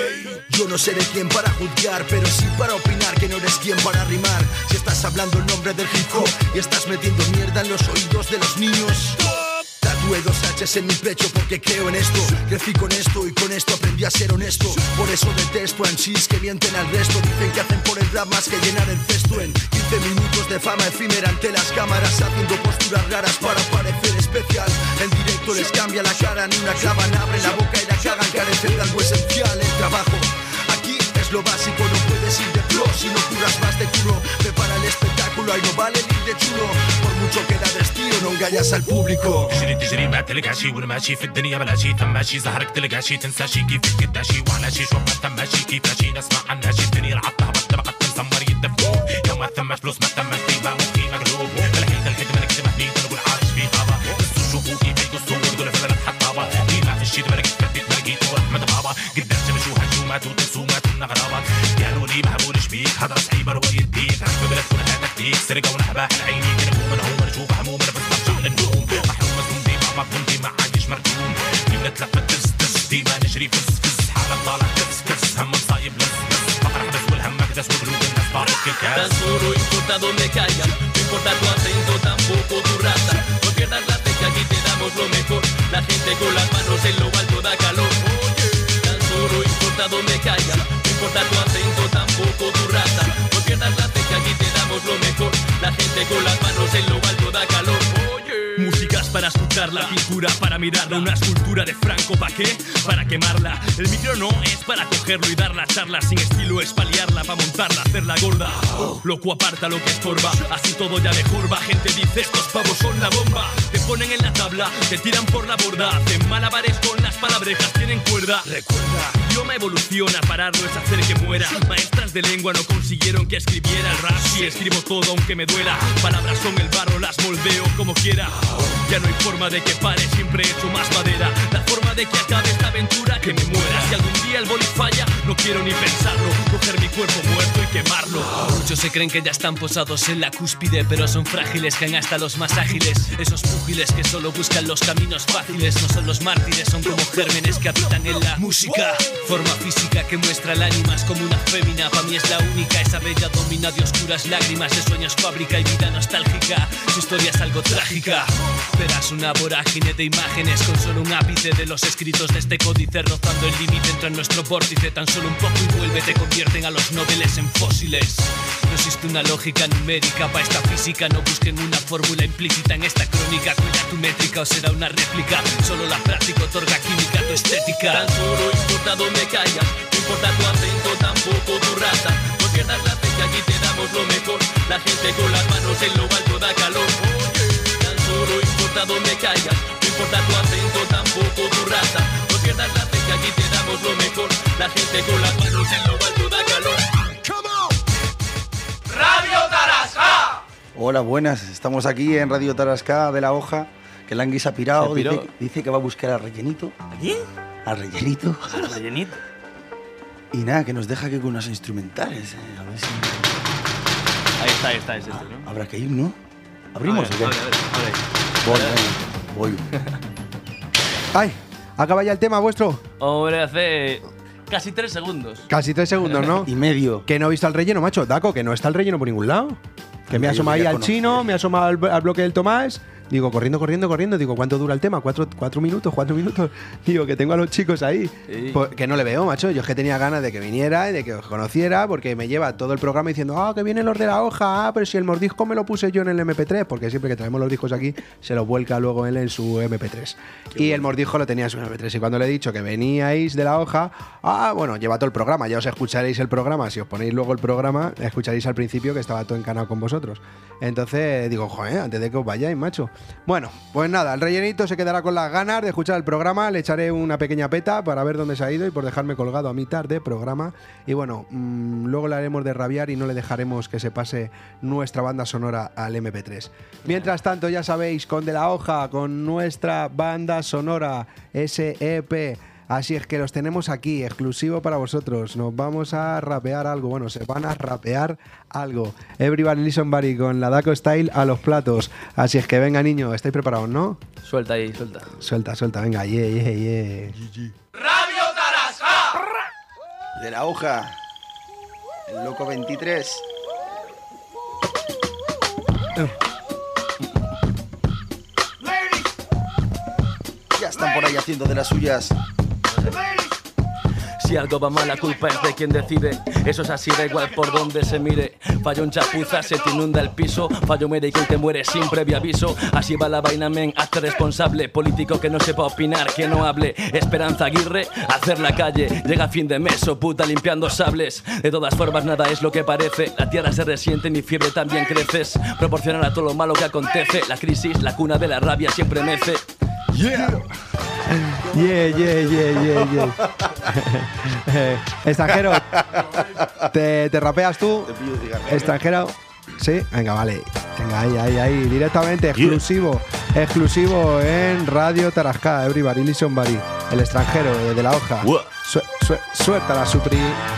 Yo no seré quien para juzgar, pero sí para opinar, que no eres quien para rimar. Si estás hablando en nombre del hip hop y estás metiendo mierda en los oídos de los niños. Tatué 2 H's en mi pecho porque creo en esto. Crecí con esto y con esto aprendí a ser honesto. Por eso detesto a MCs que mienten al resto. Dicen que hacen por el rap más que llenar el cesto. En 15 minutos de fama efímera ante las cámaras, haciendo posturas raras para parecer especial. En directo les cambia la cara, ni una clavan, abren la boca y la cagan. Carecen de algo esencial, el trabajo. Aquí es lo básico, no puedes ir de flow si no curas más de culo. Prepara el espectáculo, ahí no vale ir de chulo. Por mucho que la tío, no engañas al público. تجري ما تلقى شي ولا ماشي في الدنيا بلا شي ثم شي زهرك تلقى شي تنسى شي كيف كدا شي وعلى شي شو ما ثم شي كيف شي نسمع عنها شي الدنيا العطها بطل بقى تنسمر يدفو يوم ما ثمش فلوس ما ثمش قيمة مخي مقلوب الحيط ما نكتب هني نقول عايش في غابة بس شوفوا كيف يقصوا وتقول فلا تحطابة قيمة في الشيء تبارك تفديت مرقيت ورحمة بابا قدام شمس وهجومات وتنسومات ونغرابات قالوا لي معمول شبيك هذا صعيب روى يديك عارف بلد كل هذا فيك سرقة ونحبة العيني كده من هو نشوف هموم انا بس برجع للنوم محروم مسموم ديما ما كنت ما عايش مرجوم ديما نتلفت تس ديما نجري فس حالة طالع كس هم صايب لس بفرح بس والهم اكدس وقلوب الناس طارق الكاس. Tan solo importa donde caigas, no importa tu acento, tampoco tu raza. No pierdas la fe que aquí te damos lo mejor. La gente con las manos en lo alto da calor. Tan solo importa donde caigas, no importa tu acento, tampoco tu raza. No pierdas la fe que aquí te damos lo mejor. La gente con las manos en lo alto da calor. Músicas para escucharla, pintura para mirarla, una escultura de Franco, ¿pa' qué? Para quemarla. El micro no es para cogerlo y dar la charla, sin estilo es paliarla, pa' montarla, hacerla gorda. Loco aparta lo que estorba, así todo ya mejor va. Gente dice estos pavos son la bomba. Te ponen en la tabla, te tiran por la borda, hacen malabares con las palabrejas, tienen cuerda. Recuerda, idioma evoluciona, pararlo es hacer que muera. Maestras de lengua no consiguieron que escribiera el rap. Si escribo todo aunque me duela, palabras son el barro, las moldeo como quiera. Ya no hay forma de que pare, siempre he hecho más madera. La forma de que acabe esta aventura, que me muera. Si algún día el boli falla, no quiero ni pensarlo. Coger mi cuerpo muerto y quemarlo. Muchos se creen que ya están posados en la cúspide, pero son frágiles, caen hasta los más ágiles. Esos púgiles que solo buscan los caminos fáciles, no son los mártires, son como gérmenes que habitan en la música. Forma física que muestra el ánima, es como una fémina, pa' mí es la única. Esa bella domina de oscuras lágrimas, de sueños fábrica y vida nostálgica. Su historia es algo trágica. Verás una vorágine de imágenes con solo un ápice de los escritos de este códice, rozando el límite entre nuestro vórtice. Tan solo un poco y vuelve, te convierten a los noveles en fósiles. No existe una lógica numérica para esta física, no busquen una fórmula implícita en esta crónica. Cuida tu métrica o será una réplica, solo la práctica otorga química a tu estética. Tan solo importa donde caigas, no importa tu acento, tampoco tu raza. No pierdas la fe que aquí te damos lo mejor. La gente con las manos en lo alto da calor. No importa donde caigas, no importa tu acento, tampoco tu raza. No pierdas la fe que aquí te damos lo mejor. La gente con las manos en lo alto da calor. Radio Tarasca. Hola, buenas. Estamos aquí en Radio Tarasca de La Hoja, que el Angui se ha pirado. ¿Se piró? Dice que va a buscar al rellenito. ¿A quién? Al rellenito. ¿Al rellenito? Y nada, que nos deja aquí con unas instrumentales. A ver si... Ahí está, es este, ¿no? Habrá que ir, ¿no? ¿Abrimos o qué? Abre. Voy. ¡Ay! ¿Acaba ya el tema vuestro? Hombre, hace casi 3 segundos. Casi 3 segundos, ¿no? Y medio. Que no he visto al relleno, macho. Daco, que no está el relleno por ningún lado. Que me asoma ahí al chino, me asoma al bloque del Tomás. Digo, corriendo. Digo, ¿cuánto dura el tema? ¿4 minutos? Digo, que tengo a los chicos ahí. Sí. Pues, que no le veo, macho. Yo es que tenía ganas de que viniera y de que os conociera, porque me lleva todo el programa diciendo, que vienen los de la hoja, pero si el mordisco me lo puse yo en el MP3, porque siempre que traemos los discos aquí, se los vuelca luego él en su MP3. Y el mordisco lo tenía en su MP3. Y cuando le he dicho que veníais de la hoja, bueno, lleva todo el programa, ya os escucharéis el programa. Si os ponéis luego el programa, escucharéis al principio que estaba todo encanado con vosotros. Entonces digo, joder, antes de que os vayáis, macho. Bueno, pues nada, el rellenito se quedará con las ganas de escuchar el programa. Le echaré una pequeña peta para ver dónde se ha ido y por dejarme colgado a mitad de programa. Y bueno, luego le haremos de rabiar y no le dejaremos que se pase nuestra banda sonora al MP3. Mientras tanto, ya sabéis, con De la Hoja, con nuestra banda sonora SEP. Así es que los tenemos aquí, exclusivo para vosotros. Nos vamos a rapear algo. Bueno, se van a rapear algo. Everybody Listen Buddy con la Daco Style a los platos. Así es que venga, niño, ¿estáis preparados, no? Suelta ahí, suelta. Suelta, venga, yeah. Radio Tarasca. De la Hoja. El Loco 23. Ya están por ahí haciendo de las suyas. Si algo va mal, la culpa es de quien decide. Eso es así, da igual por donde se mire. Fallo en chapuza, se te inunda el piso. Fallo médico y te mueres sin previo aviso. Así va la vaina, men, hazte responsable. Político que no sepa opinar, que no hable. Esperanza Aguirre, hacer la calle. Llega fin de mes, oh puta, limpiando sables. De todas formas, nada es lo que parece. La tierra se resiente, mi fiebre también creces. Proporcional a todo lo malo que acontece. La crisis, la cuna de la rabia, siempre mece. Yeah. Extranjero, ¿te rapeas tú? Extranjero, sí, venga, vale. Venga, ahí, directamente, exclusivo en Radio Tarasca, Everybody Listen Buddy. El extranjero, de la hoja. Suéltala, Supri.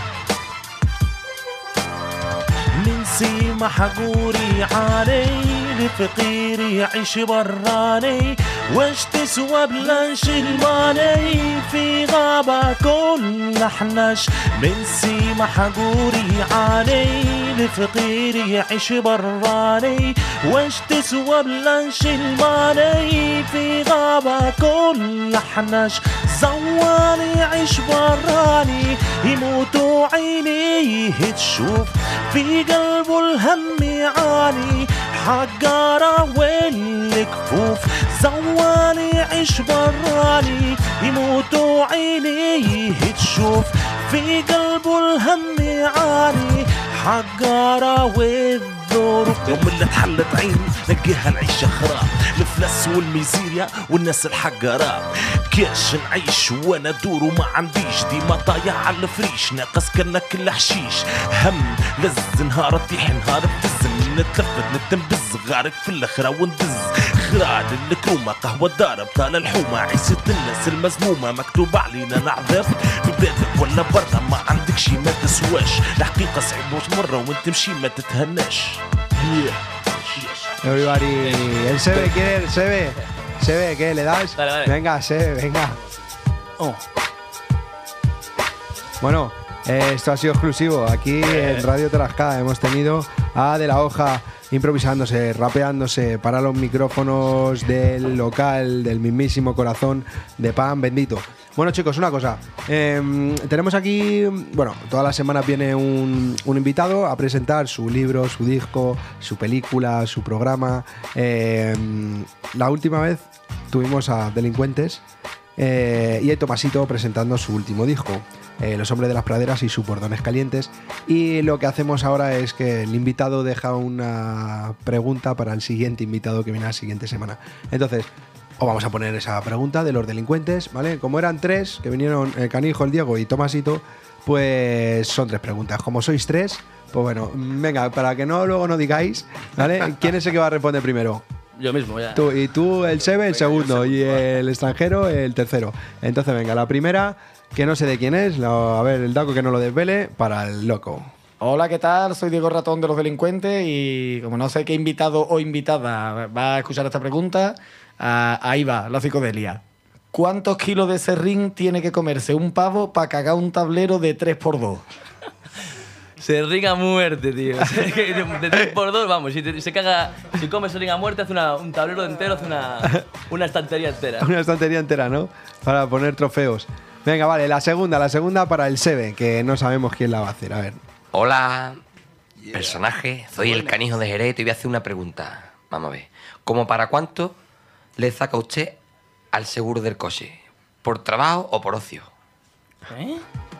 سيما حقوري علي فقيري يعيش براني واش تسوى بلانش الماني في غابة كل حناش من سيما حقوري علي فقيري يعيش براني واش تسوى بلانش الماني في غابة كل حناش زواني يعيش براني يموتوا عيني تشوف في قلبه الهم يعاني حقارة والكفوف زواني يعيش براني يموتوا عيني تشوف في قلبه الهم يعاني حقارة والظروف يوم اللي تحلت عين نلقيها نعيش خراب الفلس والميزيريا والناس الحقارات كاش نعيش وانا دور وما عنديش ديما طايع على الفريش ناقص كنا كل حشيش هم لز نهار طيح نهار بتزن نتلفت نتنبز غارق في الاخرة وندز خراد الكرومة قهوة دار بطال الحومة عيسة الناس المزمومة مكتوب علينا نعذر ببلادك ولا برا ما عندك شي ما تسواش الحقيقة صعيب وش مرة وانت تمشي ما تتهناش Everybody, el Sebe quiere, el Sebe, ¿qué le das? Dale. Venga, Sebe, venga. Bueno, esto ha sido exclusivo aquí en Radio Tarasca. Hemos tenido a De la Hoja improvisándose, rapeándose para los micrófonos del local, del mismísimo corazón de Pan Bendito. Bueno, chicos, una cosa. Tenemos aquí, bueno, todas las semanas viene un invitado a presentar su libro, su disco, su película, su programa. La última vez tuvimos a Delincuentes y a Tomasito presentando su último disco, Los Hombres de las Praderas y sus Bordones Calientes. Y lo que hacemos ahora es que el invitado deja una pregunta para el siguiente invitado que viene la siguiente semana. Entonces, os vamos a poner esa pregunta de los delincuentes, ¿vale? Como eran tres, que vinieron el Canijo, el Diego y Tomasito, pues son tres preguntas. Como sois tres, pues bueno, venga, para que no luego no digáis, ¿vale? ¿Quién es el que va a responder primero? Yo mismo, ya. Tú, el Sebe, el segundo, y el extranjero, el tercero. Entonces, venga, la primera, que no sé de quién es, a ver, el Daco que no lo desvele, para el loco. Hola, ¿qué tal? Soy Diego Ratón de Los Delincuentes y como no sé qué invitado o invitada va a escuchar esta pregunta, ahí va, la psicodelia. ¿Cuántos kilos de serrín tiene que comerse un pavo para cagar un tablero de 3x2? Se ringa a muerte, tío. De 3 por 2, vamos, si se caga, si come se ringa a muerte, hace un tablero entero, hace una estantería entera. Una estantería entera, ¿no? Para poner trofeos. Venga, vale, la segunda para el Sebe, que no sabemos quién la va a hacer. A ver. Hola, personaje, soy el Canijo de Jerez y te voy a hacer una pregunta. Vamos a ver, ¿cómo para cuánto le saca usted al seguro del coche? ¿Por trabajo o por ocio? ¿Eh?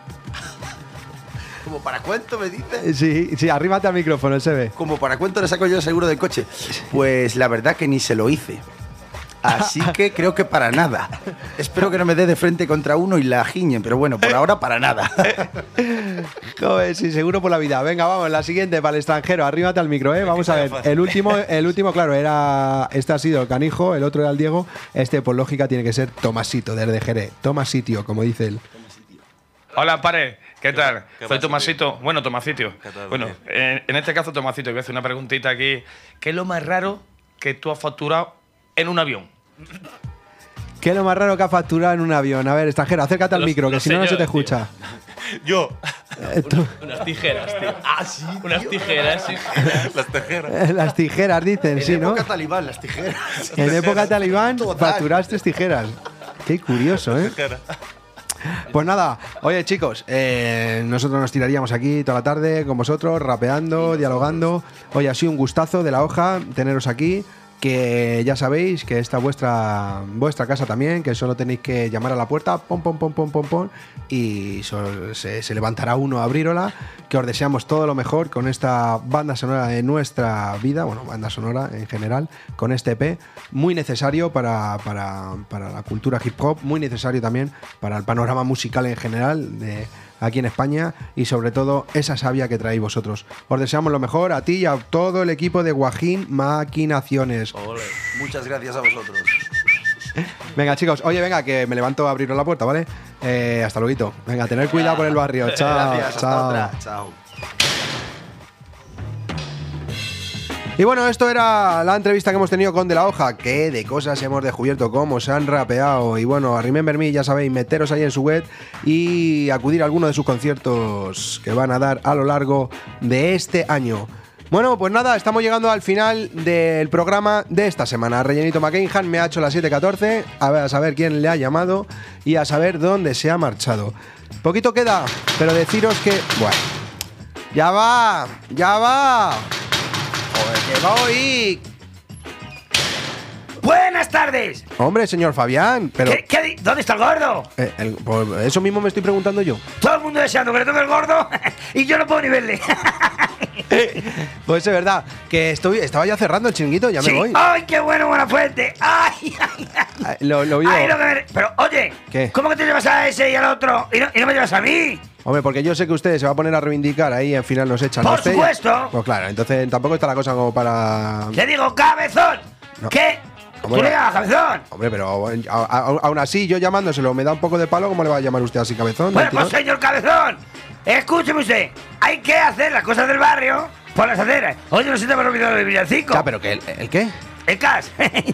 ¿Como para cuánto me dices? Sí, arrímate al micrófono, el Sebe. ¿Como para cuánto le saco yo el seguro del coche? Pues la verdad que ni se lo hice. Así que creo que para nada. Espero que no me dé de frente contra uno y la giñen, pero bueno, por ahora para nada. Joder, sí, seguro por la vida. Venga, vamos, la siguiente para el extranjero. Arrímate al micro, ¿eh? Vamos a ver. El último, claro, era. Este ha sido el Canijo, el otro era el Diego. Este, por lógica, tiene que ser Tomasito, desde Jerez. Tomasitio, como dice él. Hola, pare. ¿Qué tal? Soy Tomasito. Bueno, Tomasitio. Bueno, en este caso, Tomasito, voy a hacer una preguntita aquí. ¿Qué es lo más raro que tú has facturado en un avión? ¿Qué es lo más raro que ha facturado en un avión? A ver, extranjero, acércate al micro, que si no, no se te escucha. Yo. Unas tijeras, tío. Ah, sí. Unas tijeras, sí. Las tijeras. Las tijeras, dicen, sí, ¿no? En época talibán, las tijeras. En época talibán facturaste tijeras. Qué curioso, ¿eh? Pues nada, oye chicos, nosotros nos tiraríamos aquí toda la tarde con vosotros, rapeando, dialogando. Oye, ha sido un gustazo de la hoja teneros aquí. Que ya sabéis que esta es vuestra casa también, que solo tenéis que llamar a la puerta, pom, pom, pom, pom, pom, pom, y se levantará uno a abrírola. Que os deseamos todo lo mejor con esta banda sonora de nuestra vida, bueno, banda sonora en general, con este EP, muy necesario para la cultura hip hop, muy necesario también para el panorama musical en general de aquí en España, y sobre todo esa savia que traéis vosotros. Os deseamos lo mejor a ti y a todo el equipo de Guajín Maquinaciones. Ole. Muchas gracias a vosotros. Venga chicos, oye, venga, que me levanto a abriros la puerta, ¿vale? Hasta luego. Venga, tener cuidado por el barrio. Chao. Gracias, chao. hasta otra. Chao. Y bueno, esto era la entrevista que hemos tenido con De La Hoja. Que de cosas hemos descubierto, cómo se han rapeado. Y bueno, a Remember Me, ya sabéis, meteros ahí en su web y acudir a alguno de sus conciertos que van a dar a lo largo de este año. Bueno, pues nada, estamos llegando al final del programa de esta semana. Rellenito McCainhan me ha hecho las 7:14. A saber quién le ha llamado y a saber dónde se ha marchado. Poquito queda, pero deciros que... Bueno, ya va. Joder, que voy. Buenas tardes. Hombre, señor Fabián, pero... ¿Dónde está el gordo? Pues eso mismo me estoy preguntando yo. Todo el mundo deseando que le toque el gordo y yo no puedo ni verle. Pues es verdad, que estaba ya cerrando el chiringuito, ya me voy. ¡Ay, qué bueno, buena fuente! ¡Ay! Lo vio. Pero, oye, ¿qué? ¿Cómo que te llevas a ese y al otro y no me llevas a mí? Hombre, porque yo sé que usted se va a poner a reivindicar ahí y al final nos echan. ¡Por supuesto! Pues claro, entonces tampoco está la cosa como para... ¡Le digo, cabezón! No. ¿Qué? ¿Tú le llamas cabezón? Hombre, pero aún así, yo llamándoselo me da un poco de palo. ¿Cómo le va a llamar usted así, cabezón? Bueno, pues señor cabezón, escúcheme usted. Hay que hacer las cosas del barrio por las aceras. Oye, no se te va a olvidar del villancico. Ya, pero ¿el qué? El cash.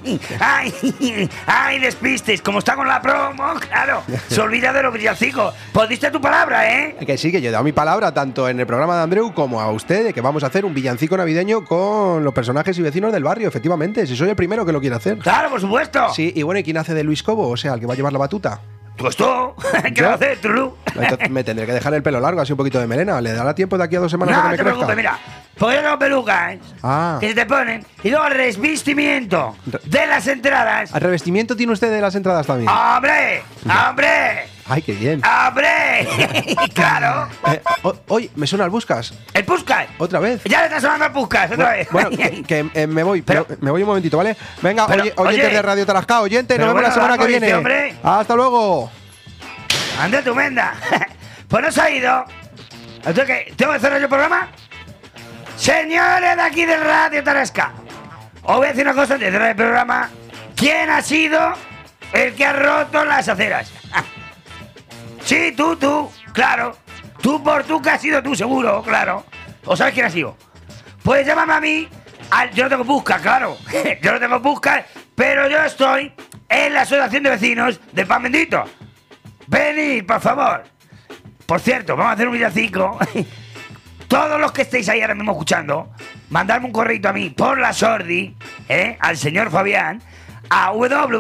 Ay, despistes. Como está con la promo, claro. Se olvida de los villancicos. Pues diste tu palabra, ¿eh? Que sí, que yo he dado mi palabra tanto en el programa de Andreu como a usted de que vamos a hacer un villancico navideño con los personajes y vecinos del barrio, efectivamente. Si soy el primero que lo quiere hacer. Claro, por supuesto. Sí, y bueno, ¿y quién hace de Luis Cobo? O sea, el que va a llevar la batuta. Pues tú. ¿Qué vas a hacer, Trulú? Entonces me tendré que dejar el pelo largo, así un poquito de melena. ¿Le dará tiempo de aquí a 2 semanas a que me crezca? No te preocupes, mira. Porque yo tengo pelucas que se te ponen. Y luego el revestimiento de las entradas. ¿El revestimiento tiene usted de las entradas también? ¡Hombre! ¡Hombre! ¡Ay, qué bien! ¡Hombre! ¡Claro! Oye, me suena el Puskas. ¿El Puskas? ¿Otra vez? Ya le está sonando el Puskas, otra vez. Bueno, me voy. Pero, me voy un momentito, ¿vale? Venga, oyentes de Radio Tarasca, oyentes, nos vemos la semana que viene. Hombre. ¡Hasta luego! ¡Anda tu menda! Pues no se ha ido. ¿Entonces qué? ¿Tengo que cerrar yo el programa? Señores de aquí del Radio Tarasca, os voy a decir una cosa antes de cerrar el programa. ¿Quién ha sido el que ha roto las aceras? Sí, tú, claro. Tú por tú que has sido tú, seguro, claro. ¿O sabes quién ha sido? Pues llámame a mí. Yo no tengo Puskas, claro. Yo no tengo Puskas, pero yo estoy en la asociación de vecinos del Pan Bendito. Venid, por favor. Por cierto, vamos a hacer un villancico todos los que estéis ahí ahora mismo escuchando, mandarme un correo a mí por la sordi, al señor Fabián, a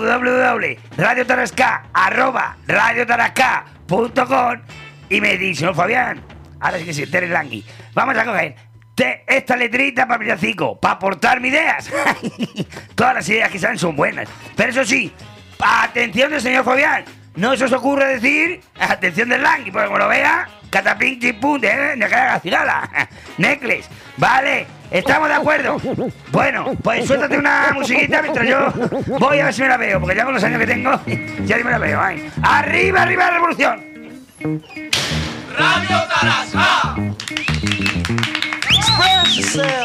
www.radiotarasca@radiotarasca.com y me dice, señor Fabián, ahora sí que sí, Tere Langui, vamos a coger esta letrita para Villancico, para aportarme ideas. Todas las ideas que salen son buenas. Pero eso sí, atención del señor Fabián, no se os ocurre decir atención del Langui, porque como lo vea, catapín, chipún, de cara a cigala. Necles, vale, estamos de acuerdo. Bueno, pues suéltate una musiquita mientras yo voy a ver si me la veo, porque ya con los años que tengo, ya ni me la veo. Ay. ¡Arriba, arriba la revolución! Radio Tarasca. Express yourself.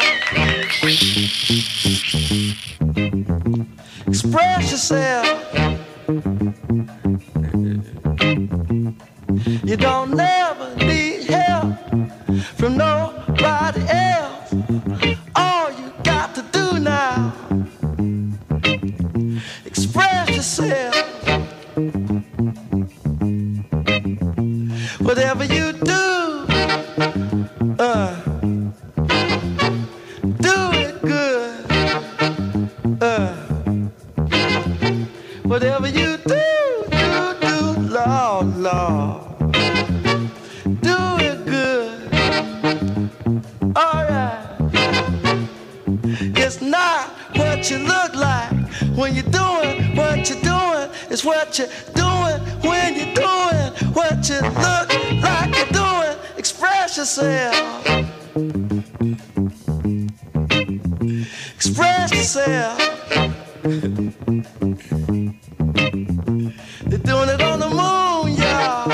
Express yourself. You don't never need help from nobody else. All you got to do now, express yourself. Whatever you do, do it good. Whatever you do, Lord, Lord, do it good. Alright. It's not what you look like when you're doing what you're doing. It's what you're doing when you're doing what you look like you're doing. Express yourself. Express yourself. They're doing it on the moon, y'all.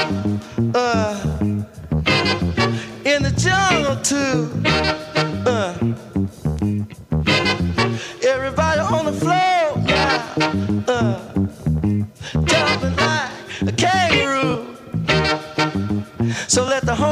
In the jungle too. Everybody on the floor now. Jumping like a kangaroo. So let the